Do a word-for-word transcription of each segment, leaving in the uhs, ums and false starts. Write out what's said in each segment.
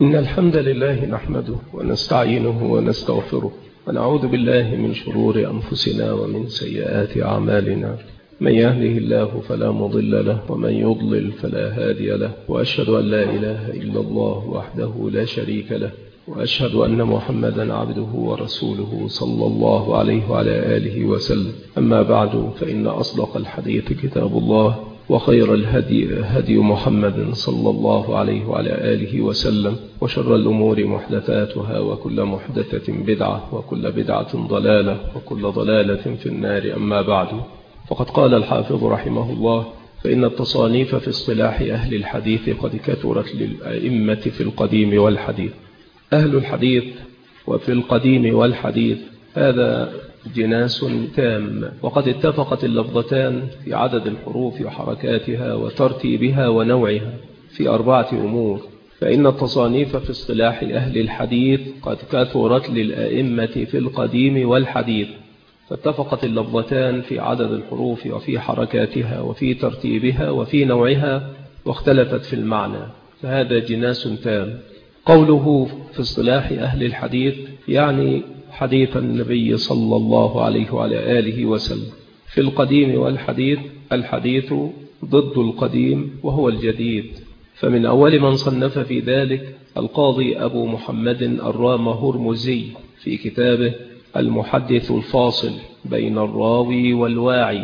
إن الحمد لله نحمده ونستعينه ونستغفره ونعوذ بالله من شرور أنفسنا ومن سيئات أعمالنا. من يهده الله فلا مضل له ومن يضلل فلا هادي له، وأشهد أن لا إله إلا الله وحده لا شريك له، وأشهد أن محمدا عبده ورسوله صلى الله عليه وعلى آله وسلم. أما بعد، فإن أصدق الحديث كتاب الله، وخير الهدي هدي محمد صلى الله عليه وعلى آله وسلم، وشر الأمور محدثاتها، وكل محدثة بدعة، وكل بدعة ضلالة، وكل ضلالة في النار. أما بعد، فقد قال الحافظ رحمه الله: فإن التصانيف في اصطلاح أهل الحديث قد كثرت للأئمة في القديم والحديث. أهل الحديث وفي القديم والحديث هذا جناس تام، وقد اتفقت اللفظتان في عدد الحروف وحركاتها وترتيبها ونوعها في أربعة أمور. فإن التصانيف في اصطلاح أهل الحديث قد كثرت للأئمة في القديم والحديث، فاتفقت اللفظتان في عدد الحروف وفي حركاتها وفي ترتيبها وفي نوعها، واختلفت في المعنى، فهذا جناس تام. قوله في اصطلاح أهل الحديث يعني حديث النبي صلى الله عليه وعلى آله وسلم. في القديم والحديث، الحديث ضد القديم وهو الجديد، فمن أول من صنف في ذلك القاضي أبو محمد الرامهرمزي في كتابه المحدث الفاصل بين الراوي والواعي،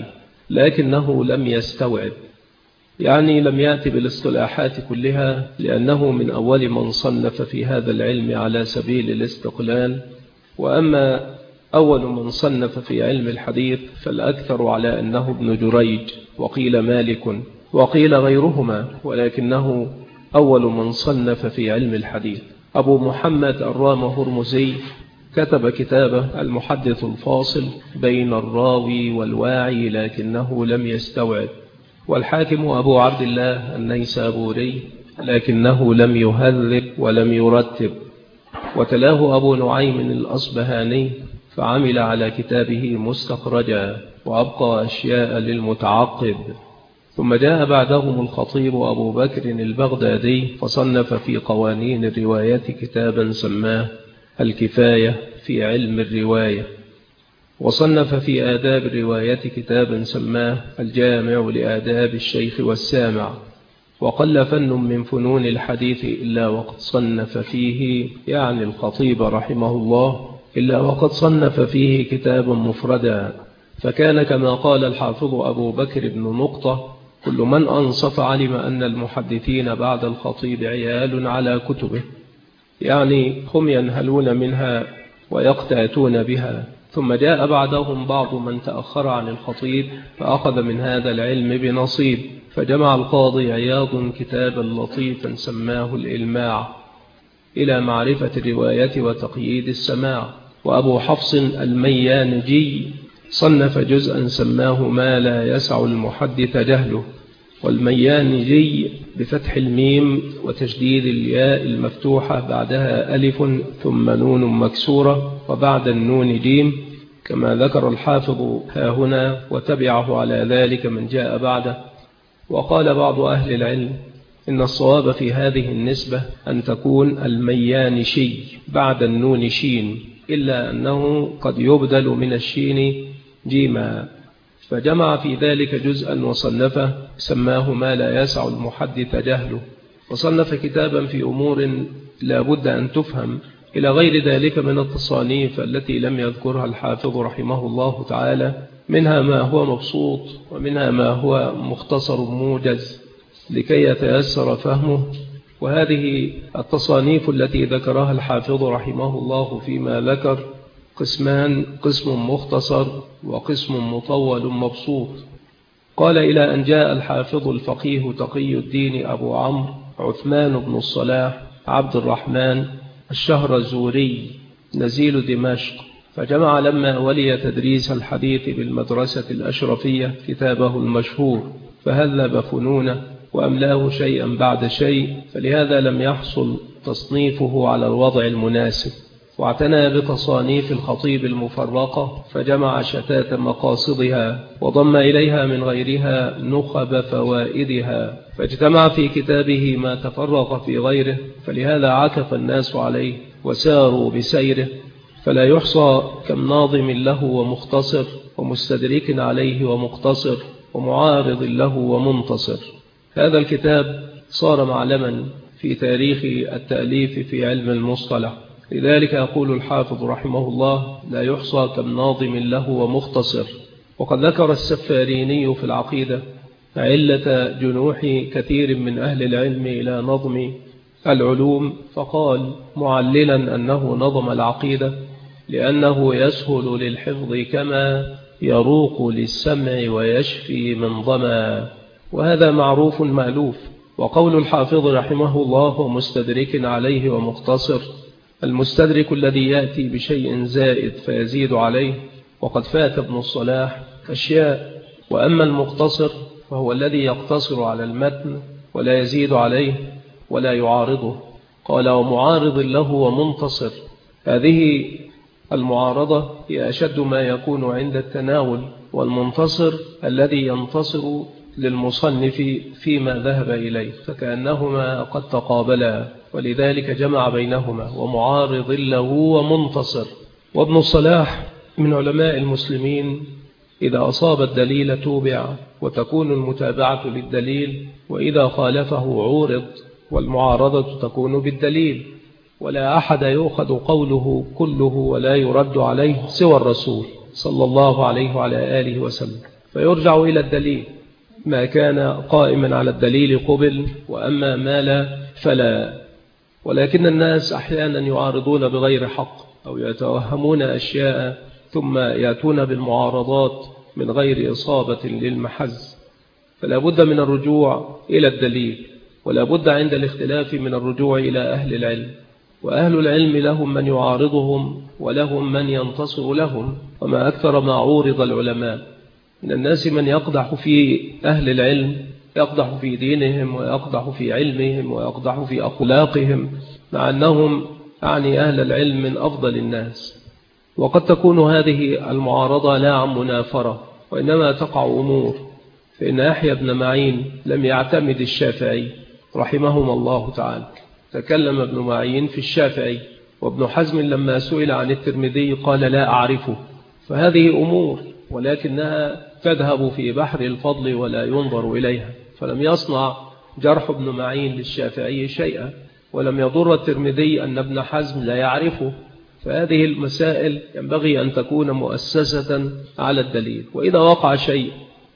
لكنه لم يستوعب، يعني لم يأتي بالاصطلاحات كلها، لأنه من أول من صنف في هذا العلم على سبيل الاستقلال. وأما أول من صنف في علم الحديث فالأكثر على أنه ابن جريج، وقيل مالك، وقيل غيرهما، ولكنه أول من صنف في علم الحديث. أبو محمد الرامهرمزي كتب كتابه المحدث الفاصل بين الراوي والواعي، لكنه لم يستوعب. والحاكم أبو عبد الله النيسابوري، لكنه لم يهذب ولم يرتب. وتلاه أبو نعيم الأصبهاني فعمل على كتابه مستخرجا، وأبقى أشياء للمتعقب. ثم جاء بعدهم الخطيب أبو بكر البغدادي فصنف في قوانين الرواية كتابا سماه الكفاية في علم الرواية، وصنف في آداب الرواية كتابا سماه الجامع لآداب الشيخ والسامع. وقل فن من فنون الحديث إلا وقد صنف فيه، يعني الخطيب رحمه الله، إلا وقد صنف فيه كتابا مفردا. فكان كما قال الحافظ أبو بكر بن نقطة: كل من أنصف علم أن المحدثين بعد الخطيب عيال على كتبه، يعني هم ينهلون منها ويقتاتون بها. ثم جاء بعدهم بعض من تأخر عن الخطيب فأخذ من هذا العلم بنصيب، فجمع القاضي عياض كتابا لطيفا سماه الإلماع إلى معرفة الرواية وتقييد السماع. وأبو حفص الميانجي صنف جزءا سماه ما لا يسع المحدث جهله. والميانجي بفتح الميم وتشديد الياء المفتوحة بعدها ألف ثم نون مكسورة وبعد النون جيم، كما ذكر الحافظ ها هنا، وتبعه على ذلك من جاء بعده. وقال بعض أهل العلم إن الصواب في هذه النسبة أن تكون الميانشي بعد النون شين، إلا أنه قد يبدل من الشين جيما، فجمع في ذلك جزءا وصنفه سماه ما لا يسع المحدث جهله. وصنف كتابا في أمور لا بد أن تفهم، إلى غير ذلك من التصانيف التي لم يذكرها الحافظ رحمه الله تعالى، منها ما هو مبسوط ومنها ما هو مختصر موجز لكي يتيسر فهمه. وهذه التصانيف التي ذكرها الحافظ رحمه الله فيما ذكر قسمان: قسم مختصر وقسم مطول مبسوط. قال: إلى أن جاء الحافظ الفقيه تقي الدين أبو عمرو عثمان بن الصلاح عبد الرحمن الشهرزوري نزيل دمشق، فجمع لما ولي تدريس الحديث بالمدرسة الأشرفية كتابه المشهور، فهذب فنونه وأملاه شيئا بعد شيء، فلهذا لم يحصل تصنيفه على الوضع المناسب. واعتنى بتصانيف الخطيب المفرقة فجمع شتات مقاصدها وضم إليها من غيرها نخب فوائدها، فاجتمع في كتابه ما تفرق في غيره، فلهذا عكف الناس عليه وساروا بسيره، فلا يحصى كم ناظم له ومختصر ومستدرك عليه ومقتصر ومعارض له ومنتصر. هذا الكتاب صار معلما في تاريخ التأليف في علم المصطلح. لذلك يقول الحافظ رحمه الله: لا يحصى كم ناظم له ومختصر. وقد ذكر السفاريني في العقيدة علة جنوح كثير من أهل العلم إلى نظم العلوم، فقال معللا أنه نظم العقيدة لأنه يسهل للحفظ كما يروق للسمع ويشفي من ظما، وهذا معروف مألوف. وقول الحافظ رحمه الله ومستدرك عليه ومختصر: المستدرك الذي يأتي بشيء زائد فيزيد عليه، وقد فات ابن الصلاح أشياء. وأما المقتصر فهو الذي يقتصر على المتن ولا يزيد عليه ولا يعارضه. قال: ومعارض له ومنتصر. هذه المعارضة هي أشد ما يكون عند التناول، والمنتصر الذي ينتصر للمصنف فيما ذهب إليه، فكأنهما قد تقابلا، ولذلك جمع بينهما: ومعارض له ومنتصر. وابن الصلاح من علماء المسلمين، إذا أصاب الدليل توبع وتكون المتابعة للدليل، وإذا خالفه عورض والمعارضة تكون بالدليل، ولا أحد يؤخذ قوله كله ولا يرد عليه سوى الرسول صلى الله عليه وعلى آله وسلم، فيرجع إلى الدليل. ما كان قائما على الدليل قبل، وأما ما لا فلا. ولكن الناس أحيانا يعارضون بغير حق أو يتوهمون أشياء ثم يأتون بالمعارضات من غير إصابة للمحز، فلا بد من الرجوع إلى الدليل، ولا بد عند الاختلاف من الرجوع إلى أهل العلم. وأهل العلم لهم من يعارضهم ولهم من ينتصر لهم، وما أكثر ما عورض العلماء. من الناس من يقدح في أهل العلم، يقدح في دينهم ويقدح في علمهم ويقدح في أخلاقهم، مع أنهم يعني أهل العلم من أفضل الناس. وقد تكون هذه المعارضة لا عن منافرة، وإنما تقع أمور. فإن يحيى بن معين لم يعتمد الشافعي رحمهما الله تعالى، تكلم ابن معين في الشافعي، وابن حزم لما سئل عن الترمذي قال لا أعرفه. فهذه أمور، ولكنها تذهب في بحر الفضل ولا ينظر إليها. فلم يصنع جرح ابن معين للشافعي شيئا، ولم يضر الترمذي أن ابن حزم لا يعرفه. فهذه المسائل ينبغي أن تكون مؤسسة على الدليل. وإذا وقع شيء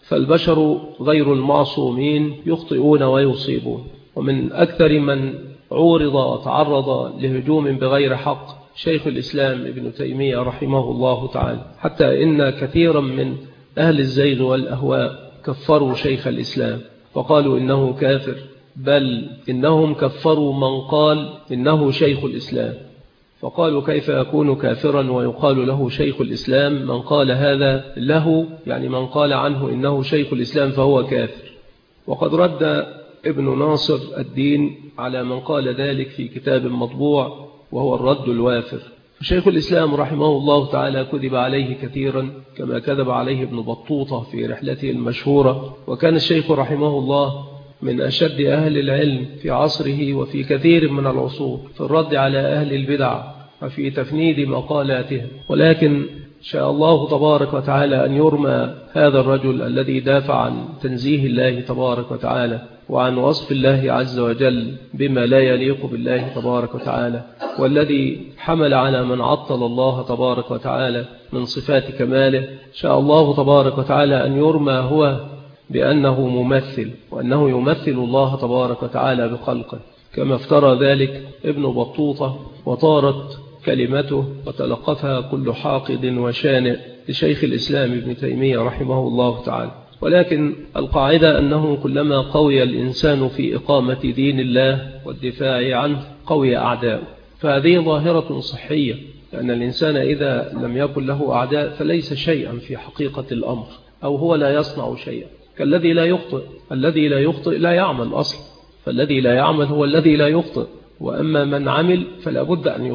فالبشر غير المعصومين يخطئون ويصيبون. ومن أكثر من عورض وتعرض لهجوم بغير حق شيخ الإسلام ابن تيمية رحمه الله تعالى، حتى إن كثيرا من أهل الزيغ والأهواء كفروا شيخ الإسلام فقالوا إنه كافر، بل إنهم كفروا من قال إنه شيخ الإسلام، فقالوا كيف يكون كافرا ويقال له شيخ الإسلام؟ من قال هذا له يعني من قال عنه إنه شيخ الإسلام فهو كافر. وقد رد ابن ناصر الدين على من قال ذلك في كتاب مطبوع وهو الرد الوافر. شيخ الإسلام رحمه الله تعالى كذب عليه كثيرا كما كذب عليه ابن بطوطة في رحلته المشهورة. وكان الشيخ رحمه الله من أشد أهل العلم في عصره وفي كثير من العصور في الرد على أهل البدع وفي تفنيد مقالاتهم. ولكن شاء الله تبارك وتعالى أن يرمى هذا الرجل الذي دافع عن تنزيه الله تبارك وتعالى وعن وصف الله عز وجل بما لا يليق بالله تبارك وتعالى، والذي حمل على من عطل الله تبارك وتعالى من صفات كماله. شاء الله تبارك وتعالى أن يرمى هو بأنه ممثل، وأنه يمثل الله تبارك وتعالى بخلقه كما افترى ذلك ابن بطوطة، وطارت كلمته وتلقفها كل حاقد وشانئ لشيخ الإسلام ابن تيمية رحمه الله تعالى. ولكن القاعدة أنه كلما قوي الإنسان في إقامة دين الله والدفاع عنه قوي أعداؤه، فهذه ظاهرة صحية، لأن الإنسان إذا لم يكن له أعداء فليس شيئا في حقيقة الأمر، أو هو لا يصنع شيئا، كالذي لا يخطئ. الذي لا يخطئ لا يعمل أصلا، فالذي لا يعمل هو الذي لا يخطئ، وأما من عمل فلا بد أن يخطئ.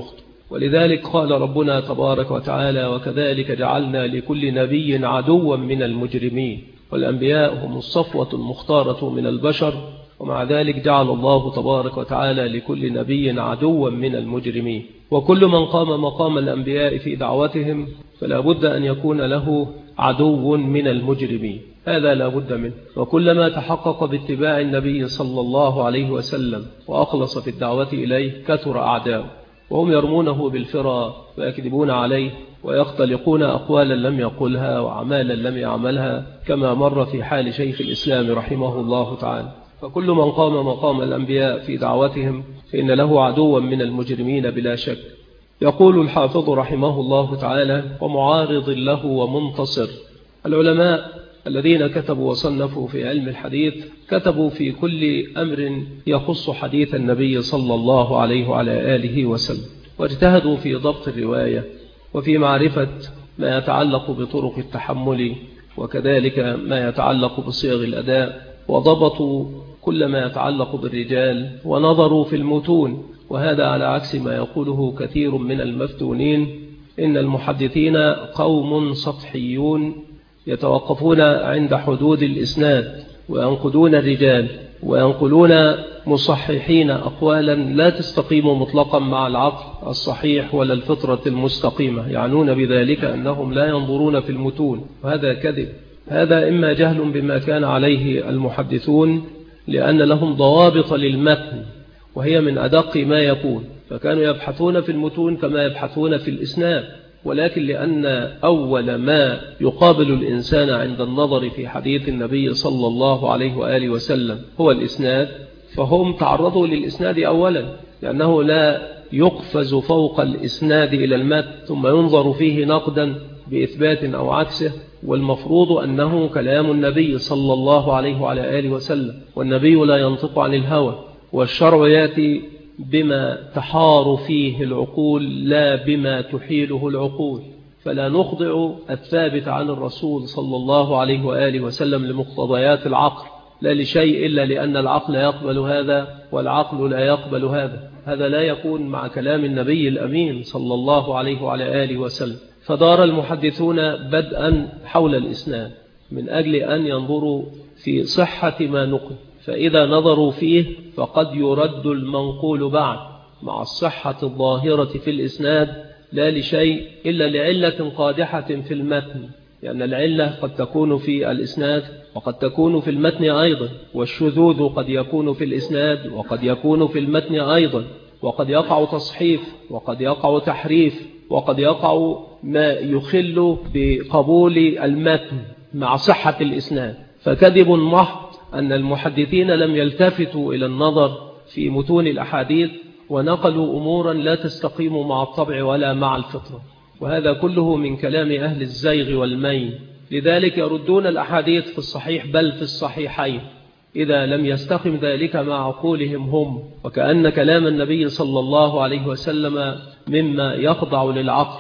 ولذلك قال ربنا تبارك وتعالى: وكذلك جعلنا لكل نبي عدوا من المجرمين. والأنبياء هم الصفوة المختارة من البشر، ومع ذلك جعل الله تبارك وتعالى لكل نبي عدوا من المجرمين. وكل من قام مقام الأنبياء في دعوتهم فلا بد أن يكون له عدو من المجرمين، هذا لا بد منه. وكلما تحقق باتباع النبي صلى الله عليه وسلم وأخلص في الدعوة إليه كثر أعداؤه، وهم يرمونه بالفرى ويكذبون عليه ويختلقون أقوالا لم يقلها وأعمالا لم يعملها، كما مر في حال شيخ الإسلام رحمه الله تعالى. فكل من قام مقام الأنبياء في دعوتهم فإن له عدوا من المجرمين بلا شك. يقول الحافظ رحمه الله تعالى: ومعارض له ومنتصر. العلماء الذين كتبوا وصنفوا في علم الحديث كتبوا في كل أمر يخص حديث النبي صلى الله عليه وعلى آله وسلم، واجتهدوا في ضبط الرواية وفي معرفة ما يتعلق بطرق التحمل وكذلك ما يتعلق بصيغ الأداء، وضبطوا كل ما يتعلق بالرجال ونظروا في المتون. وهذا على عكس ما يقوله كثير من المفتونين، إن المحدثين قوم سطحيون يتوقفون عند حدود الإسناد وينقدون الرجال وينقلون مصححين أقوالا لا تستقيم مطلقا مع العقل الصحيح ولا الفطرة المستقيمة، يعنون بذلك أنهم لا ينظرون في المتون، وهذا كذب. هذا إما جهل بما كان عليه المحدثون لأن لهم ضوابط للمتن وهي من أدق ما يكون، فكانوا يبحثون في المتون كما يبحثون في الإسناد، ولكن لأن أول ما يقابل الإنسان عند النظر في حديث النبي صلى الله عليه وآله وسلم هو الإسناد، فهم تعرضوا للإسناد أولا، لأنه لا يقفز فوق الإسناد إلى المتن ثم ينظر فيه نقدا بإثبات أو عكسه، والمفروض أنه كلام النبي صلى الله عليه وعلى آله وسلم، والنبي لا ينطق عن الهوى، والشرع يأتي بما تحار فيه العقول لا بما تحيله العقول، فلا نخضع الثابت عن الرسول صلى الله عليه وآله وسلم لمقتضيات العقل، لا لشيء إلا لأن العقل يقبل هذا والعقل لا يقبل هذا، هذا لا يكون مع كلام النبي الأمين صلى الله عليه وعلى آله وسلم. فدار المحدثون بدءا حول الإسناد من أجل أن ينظروا في صحة ما نقل، فإذا نظروا فيه فقد يرد المنقول بعد مع الصحة الظاهرة في الإسناد لا لشيء إلا لعلة قادحة في المتن، لأن العلة قد تكون في الإسناد وقد تكون في المتن أيضا، والشذوذ قد يكون في الإسناد وقد يكون في المتن أيضا، وقد يقع تصحيف وقد يقع تحريف وقد يقع ما يخل بقبول المتن مع صحة الإسناد. فكذب محض أن المحدثين لم يلتفتوا إلى النظر في متون الأحاديث ونقلوا أمورا لا تستقيم مع الطبع ولا مع الفطرة، وهذا كله من كلام أهل الزيغ والميل. لذلك يردون الأحاديث في الصحيح بل في الصحيحين إذا لم يستقم ذلك مع عقولهم هم، وكأن كلام النبي صلى الله عليه وسلم مما يخضع للعقل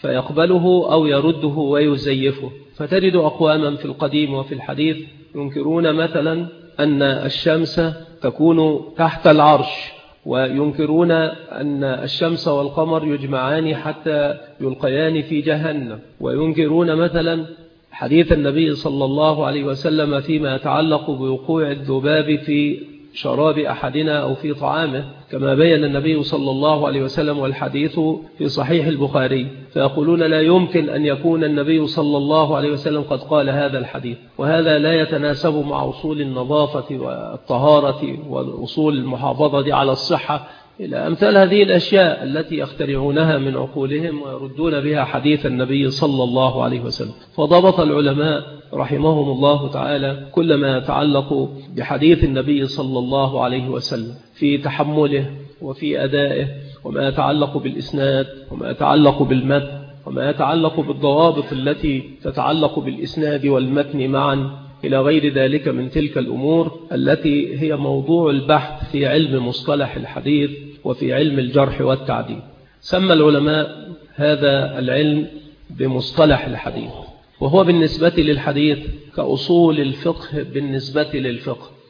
فيقبله أو يرده ويزيفه. فتجد أقواما في القديم وفي الحديث ينكرون مثلا أن الشمس تكون تحت العرش، وينكرون أن الشمس والقمر يجمعان حتى يلقيان في جهنم، وينكرون مثلا حديث النبي صلى الله عليه وسلم فيما يتعلق بوقوع الذباب في شراب أحدنا أو في طعامه، كما بين النبي صلى الله عليه وسلم والحديث في صحيح البخاري، فيقولون لا يمكن أن يكون النبي صلى الله عليه وسلم قد قال هذا الحديث، وهذا لا يتناسب مع أصول النظافة والطهارة والأصول المحافظة على الصحة إلى أمثال هذه الأشياء التي يخترعونها من عقولهم ويردون بها حديث النبي صلى الله عليه وسلم. فضبط العلماء رحمهم الله تعالى كل ما يتعلق بحديث النبي صلى الله عليه وسلم في تحمله وفي أدائه، وما يتعلق بالإسناد وما يتعلق بالمتن وما يتعلق بالضوابط التي تتعلق بالإسناد والمتن معا إلى غير ذلك من تلك الأمور التي هي موضوع البحث في علم مصطلح الحديث وفي علم الجرح والتعديل. سمى العلماء هذا العلم بمصطلح الحديث، وهو بالنسبة للحديث كأصول الفقه بالنسبة للفقه،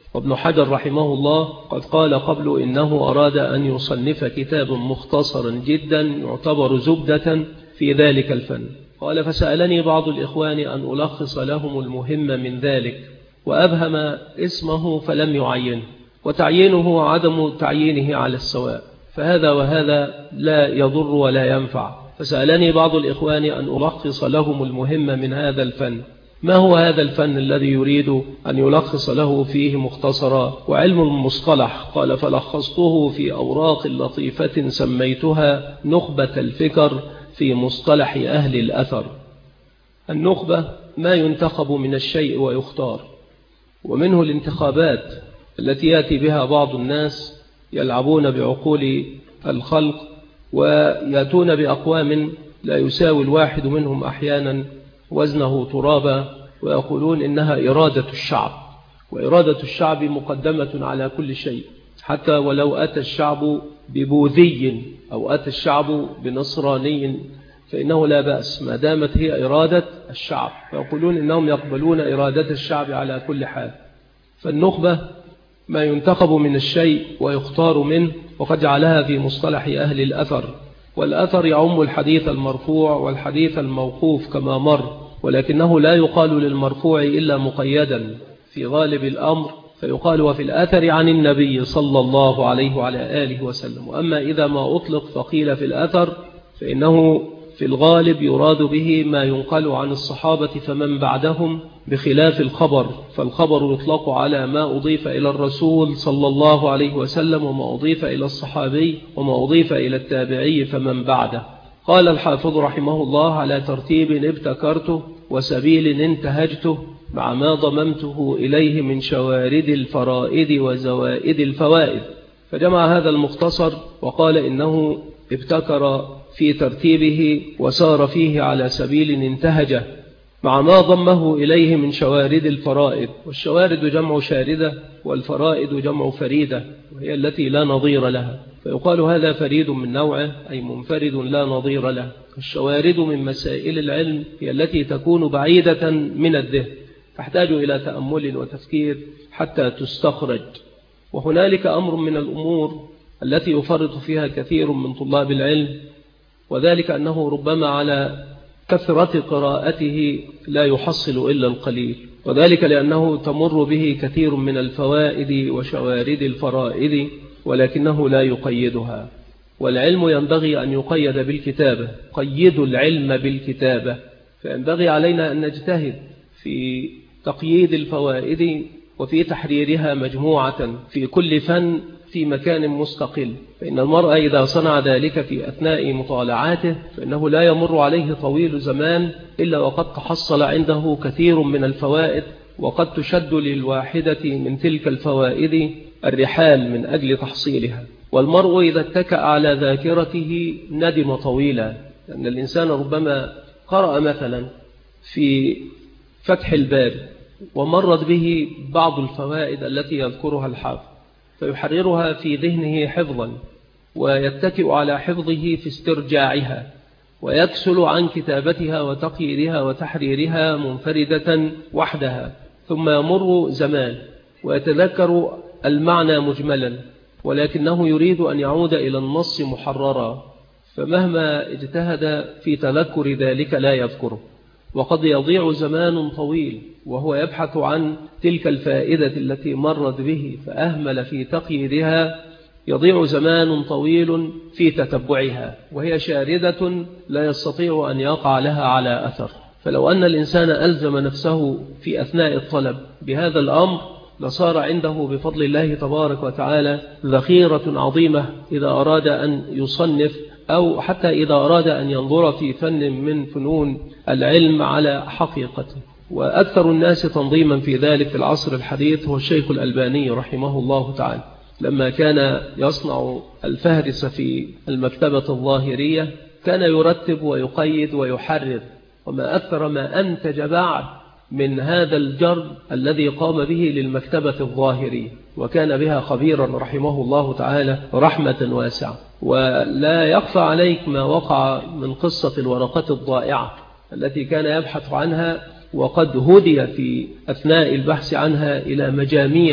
وابن حجر رحمه الله قد قال قبل إنه أراد أن يصنف كتاب مختصرا جدا يعتبر زبدة في ذلك الفن. قال فسألني بعض الإخوان أن ألخص لهم المهم من ذلك، وأبهم اسمه فلم يعينه، وتعيينه عدم تعيينه على السواء، فهذا وهذا لا يضر ولا ينفع. فسألني بعض الإخوان أن ألخص لهم المهم من هذا الفن. ما هو هذا الفن الذي يريد أن يلخص له فيه مختصرا؟ وعلم المصطلح. قال فلخصته في أوراق لطيفة سميتها نخبة الفكر في مصطلح أهل الأثر. النخبة ما ينتخب من الشيء ويختار، ومنه الانتخابات التي يأتي بها بعض الناس يلعبون بعقول الخلق، ويأتون بأقوام لا يساوي الواحد منهم أحيانا وزنه ترابا، ويقولون إنها إرادة الشعب، وإرادة الشعب مقدمة على كل شيء، حتى ولو أتى الشعب ببوذي أو أتى الشعب بنصراني فإنه لا بأس ما دامت هي إرادة الشعب، ويقولون إنهم يقبلون إرادة الشعب على كل حال. فالنخبة ما ينتخب من الشيء ويختار منه، وقد جعلها في مصطلح أهل الأثر. والأثر يعم الحديث المرفوع والحديث الموقوف كما مر، ولكنه لا يقال للمرفوع إلا مقيدا في غالب الأمر، فيقال وفي الأثر عن النبي صلى الله عليه وعلى آله وسلم. وأما إذا ما أطلق فقيل في الأثر فإنه في الغالب يراد به ما ينقل عن الصحابة فمن بعدهم، بخلاف الخبر، فالخبر يطلق على ما أضيف إلى الرسول صلى الله عليه وسلم، وما أضيف إلى الصحابي، وما أضيف إلى التابعي فمن بعده. قال الحافظ رحمه الله على ترتيب ابتكرته وسبيل انتهجته مع ما ضممته إليه من شوارد الفرائد وزوائد الفوائد. فجمع هذا المختصر وقال إنه ابتكر في ترتيبه وسار فيه على سبيل انتهجه مع ما ضمه إليه من شوارد الفرائد. والشوارد جمع شاردة، والفرائد جمع فريدة، وهي التي لا نظير لها، فيقال هذا فريد من نوعه أي منفرد لا نظير له. الشوارد من مسائل العلم هي التي تكون بعيدة من الذهن، تحتاج إلى تأمل وتفكير حتى تستخرج. وهنالك أمر من الأمور التي يفرط فيها كثير من طلاب العلم، وذلك أنه ربما على كثرة قراءته لا يحصل إلا القليل، وذلك لأنه تمر به كثير من الفوائد وشوارد الفرائد ولكنه لا يقيدها. والعلم ينبغي أن يقيد بالكتابة، قيد العلم بالكتابة، فينبغي علينا أن نجتهد في تقييد الفوائد وفي تحريرها مجموعة في كل فن في مكان مستقل. فإن المرء إذا صنع ذلك في أثناء مطالعاته فإنه لا يمر عليه طويل زمان إلا وقد تحصل عنده كثير من الفوائد، وقد تشد للواحدة من تلك الفوائد الرحال من أجل تحصيلها. والمرء إذا اتكأ على ذاكرته ندم طويلا، لأن الإنسان ربما قرأ مثلا في فتح الباري ومرت به بعض الفوائد التي يذكرها الحافظ، فيحررها في ذهنه حفظا، ويتكئ على حفظه في استرجاعها، ويكسل عن كتابتها وتقييدها وتحريرها منفردة وحدها. ثم يمر زمان ويتذكر المعنى مجملا، ولكنه يريد أن يعود إلى النص محررا، فمهما اجتهد في تذكر ذلك لا يذكره. وقد يضيع زمان طويل وهو يبحث عن تلك الفائدة التي مرت به فأهمل في تقييدها، يضيع زمان طويل في تتبعها، وهي شاردة لا يستطيع أن يقع لها على أثر. فلو أن الإنسان ألزم نفسه في أثناء الطلب بهذا الأمر لصار عنده بفضل الله تبارك وتعالى ذخيرة عظيمة إذا أراد أن يصنف، أو حتى إذا أراد أن ينظر في فن من فنون العلم على حقيقته. وأكثر الناس تنظيما في ذلك في العصر الحديث هو الشيخ الألباني رحمه الله تعالى، لما كان يصنع الفهرس في المكتبة الظاهرية كان يرتب ويقيد ويحرر، وما أكثر ما أنتج بعد من هذا الجرد الذي قام به للمكتبة الظاهرية، وكان بها خبيرا رحمه الله تعالى رحمة واسعة. ولا يخفى عليك ما وقع من قصة الورقات الضائعة التي كان يبحث عنها، وقد هدي في أثناء البحث عنها إلى مجاميع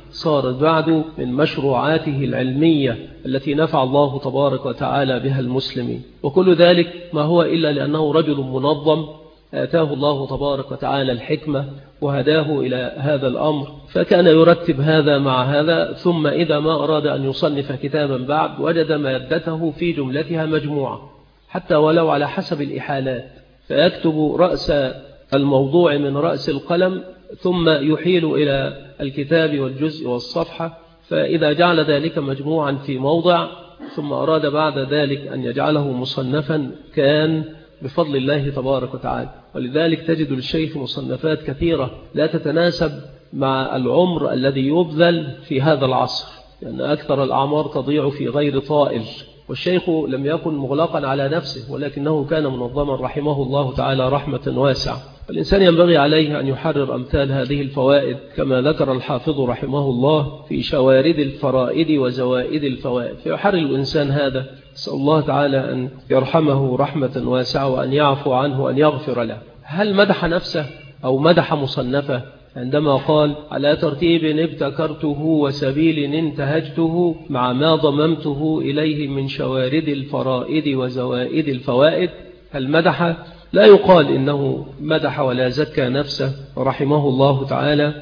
صارت بعد من مشروعاته العلمية التي نفع الله تبارك وتعالى بها المسلمين. وكل ذلك ما هو إلا لأنه رجل منظم آتاه الله تبارك وتعالى الحكمة وهداه إلى هذا الأمر، فكان يرتب هذا مع هذا، ثم إذا ما أراد أن يصنف كتابا بعد وجد مادته في جملتها مجموعة حتى ولو على حسب الإحالات، فيكتب رأس الموضوع من رأس القلم ثم يحيل إلى الكتاب والجزء والصفحة، فإذا جعل ذلك مجموعا في موضع ثم أراد بعد ذلك أن يجعله مصنفا كان بفضل الله تبارك وتعالى. ولذلك تجد للشيخ مصنفات كثيرة لا تتناسب مع العمر الذي يبذل في هذا العصر، لأن أكثر الأعمار تضيع في غير طائل، والشيخ لم يكن مغلقا على نفسه ولكنه كان منظما رحمه الله تعالى رحمة واسعة. الإنسان ينبغي عليه أن يحرر أمثال هذه الفوائد كما ذكر الحافظ رحمه الله في شوارد الفرائد وزوائد الفوائد، فيحرر الإنسان هذا. أسأل الله تعالى أن يرحمه رحمة واسعة وأن يعفو عنه وأن يغفر له. هل مدح نفسه أو مدح مصنفه عندما قال على ترتيب ابتكرته وسبيل انتهجته مع ما ضممته إليه من شوارد الفرائد وزوائد الفوائد؟ هل مدح؟ لا يقال إنه مدح ولا زكى نفسه رحمه الله تعالى.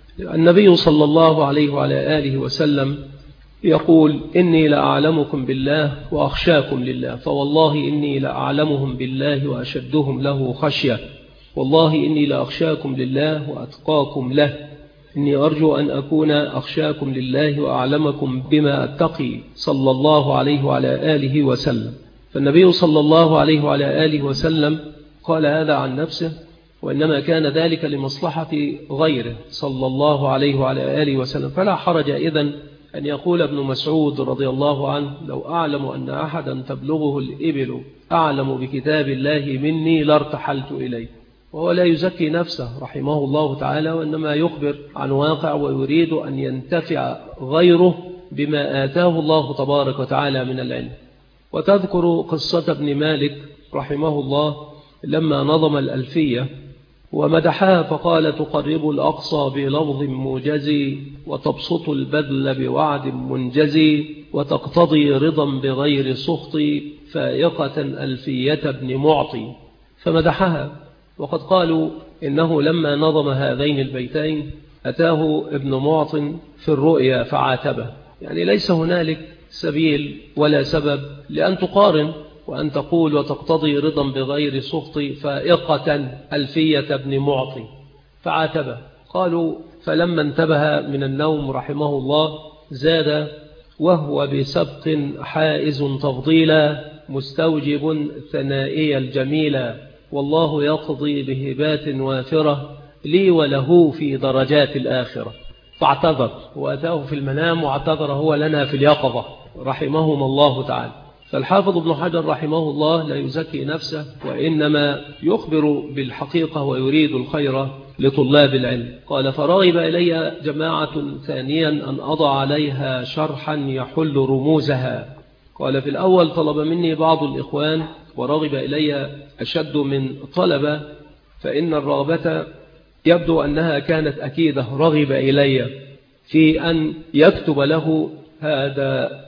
النبي صلى الله عليه وعلى آله وسلم يقول إني لأعلمكم بالله وأخشاكم لله، فوالله إني لأعلمهم بالله وأشدهم له خشية، والله إني لأخشاكم لله وأتقاكم له، إني أرجو أن أكون أخشاكم لله وأعلمكم بما أتقي، صلى الله عليه وعلى آله وسلم. فالنبي صلى الله عليه وعلى آله وسلم قال هذا عن نفسه، وإنما كان ذلك لمصلحة غيره صلى الله عليه وعلى آله وسلم. فلا حرج إذن أن يقول ابن مسعود رضي الله عنه لو أعلم أن أحدا تبلغه الإبل أعلم بكتاب الله مني لارتحلت إليه. وهو لا يزكي نفسه رحمه الله تعالى، وإنما يخبر عن واقع ويريد أن ينتفع غيره بما آتاه الله تبارك وتعالى من العلم. وتذكر قصة ابن مالك رحمه الله لما نظم الألفية ومدحها فقال تقرب الأقصى بلفظ موجزي وتبسط البذل بوعد منجزي وتقتضي رضا بغير سخط فائقة ألفية ابن معطي، فمدحها. وقد قالوا إنه لما نظم هذين البيتين أتاه ابن معط في الرؤيا فعاتبه، يعني ليس هنالك سبيل ولا سبب لأن تقارن وأن تقول وتقتضي رضا بغير سخط فائقة ألفية ابن معطي، فعاتبه. قالوا فلما انتبه من النوم رحمه الله زاد وهو بسبق حائز تفضيلا مستوجب ثنائي الجميلا، والله يقضي بهبات وافرة لي وله في درجات الآخرة. فاعتذر وأتاه في المنام واعتذر هو لنا في اليقظة رحمهم الله تعالى. فالحافظ ابن حجر رحمه الله لا يزكي نفسه، وإنما يخبر بالحقيقة ويريد الخير لطلاب العلم. قال فرغب إلي جماعة ثانيا أن أضع عليها شرحا يحل رموزها. قال في الأول طلب مني بعض الإخوان ورغب إلي أشد من طلبة، فإن الرغبة يبدو أنها كانت أكيدة، رغب إلي في أن يكتب له هذا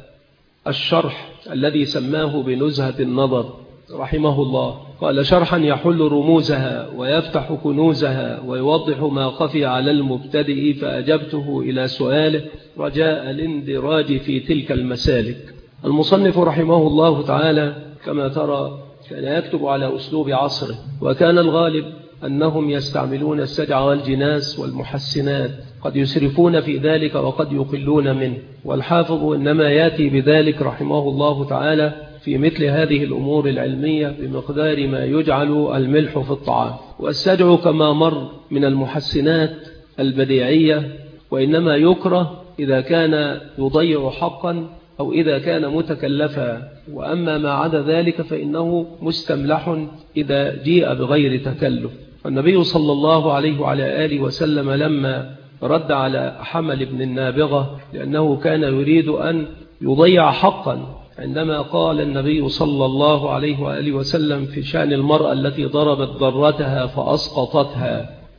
الشرح الذي سماه بنزهة النظر رحمه الله. قال شرحا يحل رموزها ويفتح كنوزها ويوضح ما خفي على المبتدئ، فأجبته إلى سؤاله رجاء الاندراج في تلك المسالك. المصنف رحمه الله تعالى كما ترى كان يكتب على أسلوب عصره، وكان الغالب أنهم يستعملون السجع والجناس والمحسنات، قد يسرفون في ذلك وقد يقلون منه، والحافظ إنما يأتي بذلك رحمه الله تعالى في مثل هذه الأمور العلمية بمقدار ما يجعل الملح في الطعام. والسجع كما مر من المحسنات البديعية، وإنما يكره إذا كان يضيع حقا أو إذا كان متكلفا، وأما ما عدا ذلك فإنه مستملح إذا جيء بغير تكلف. النبي صلى الله عليه وعلى آله وسلم لما رد على حمل بن النابغة لأنه كان يريد أن يضيع حقا، عندما قال النبي صلى الله عليه وآله وسلم في شأن المرأة التي ضربت ضرتها فأسقطتها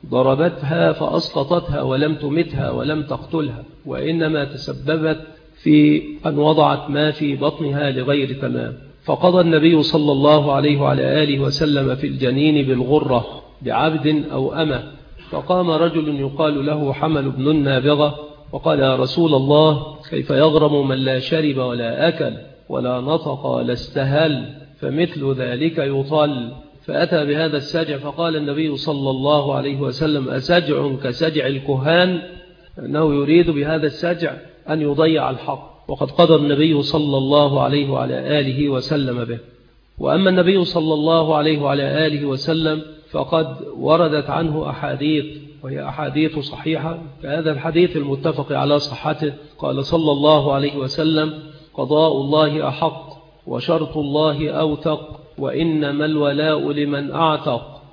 ضربتها فأسقطتها ولم تمتها ولم تقتلها، وإنما تسببت في أن وضعت ما في بطنها لغير تمام. فقضى النبي صلى الله عليه وعلى آله وسلم في الجنين بالغرة بعبد أو أمة. فقام رجل يقال له حمل بن النابغة وقال: يا رسول الله، كيف يغرم من لا شرب ولا أكل ولا نطق ولا استهل؟ فمثل ذلك يطل. فأتى بهذا السجع، فقال النبي صلى الله عليه وسلم: أسجع كسجع الكهان؟ أنه يريد بهذا السجع أن يضيع الحق، وقد قضى النبي صلى الله عليه وعلى آله وسلم به. وأما النبي صلى الله عليه وعلى آله وسلم فقد وردت عنه أحاديث، وهي أحاديث صحيحة، كهذا الحديث المتفق على صحته. قال صلى الله عليه وسلم: قضاء الله أحق وشرط الله أوثق، وإنما الولاء لمن أعتق.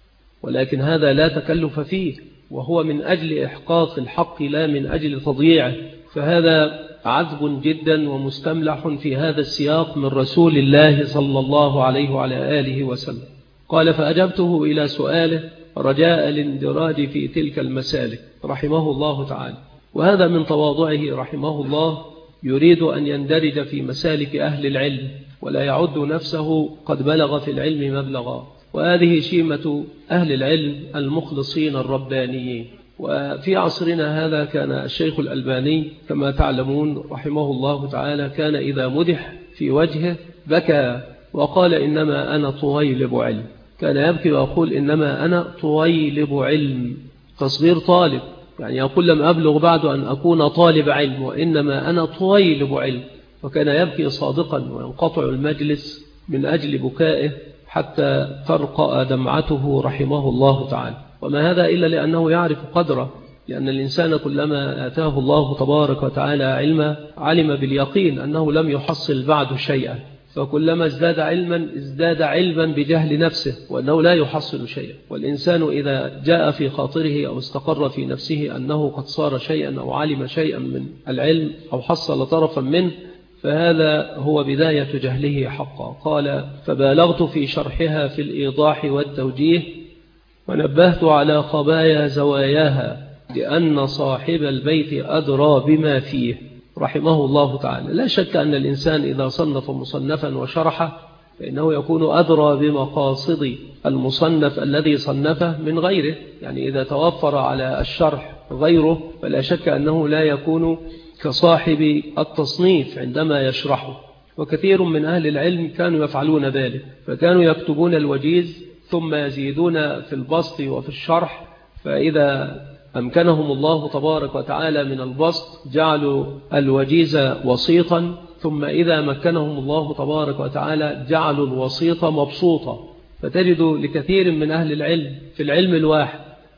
ولكن هذا لا تكلف فيه، وهو من أجل إحقاق الحق لا من أجل تضييعه. فهذا عذب جدا ومستملح في هذا السياق من رسول الله صلى الله عليه وعلى آله وسلم. قال: فأجبته إلى سؤاله رجاء الاندراج في تلك المسالك رحمه الله تعالى. وهذا من تواضعه رحمه الله، يريد أن يندرج في مسالك أهل العلم ولا يعد نفسه قد بلغ في العلم مبلغا. وهذه شيمة أهل العلم المخلصين الربانيين. وفي عصرنا هذا كان الشيخ الألباني كما تعلمون رحمه الله تعالى كان إذا مدح في وجهه بكى وقال: إنما أنا طويلب علم. كان يبكي ويقول: إنما أنا طويلب علم، تصغير طالب، يعني يقول: لم أبلغ بعد أن أكون طالب علم، وإنما أنا طويلب علم. وكان يبكي صادقا وينقطع المجلس من أجل بكائه حتى ترقى دمعته رحمه الله تعالى. وما هذا إلا لأنه يعرف قدره، لأن الإنسان كلما آتاه الله تبارك وتعالى علما علم باليقين أنه لم يحصل بعد شيئا، فكلما ازداد علما ازداد علما بجهل نفسه وأنه لا يحصل شيئا. والإنسان إذا جاء في خاطره أو استقر في نفسه أنه قد صار شيئا أو علم شيئا من العلم أو حصل طرفا منه، فهذا هو بداية جهله حقا. قال: فبالغت في شرحها في الإيضاح والتوجيه، ونبهت على خبايا زواياها، لأن صاحب البيت أدرى بما فيه رحمه الله تعالى. لا شك أن الإنسان إذا صنف مصنفا وشرحه فإنه يكون أدرى بمقاصد المصنف الذي صنفه من غيره. يعني إذا توفر على الشرح غيره فلا شك أنه لا يكون كصاحب التصنيف عندما يشرحه. وكثير من أهل العلم كانوا يفعلون ذلك، فكانوا يكتبون الوجيز ثم يزيدون في البسط وفي الشرح، فإذا أمكنهم الله تبارك وتعالى من البسط جعلوا الوجيز وسيطا، ثم إذا مكنهم الله تبارك وتعالى جعلوا الوسيط مبسوطا. فتجد لكثير من أهل العلم في العلم الواحد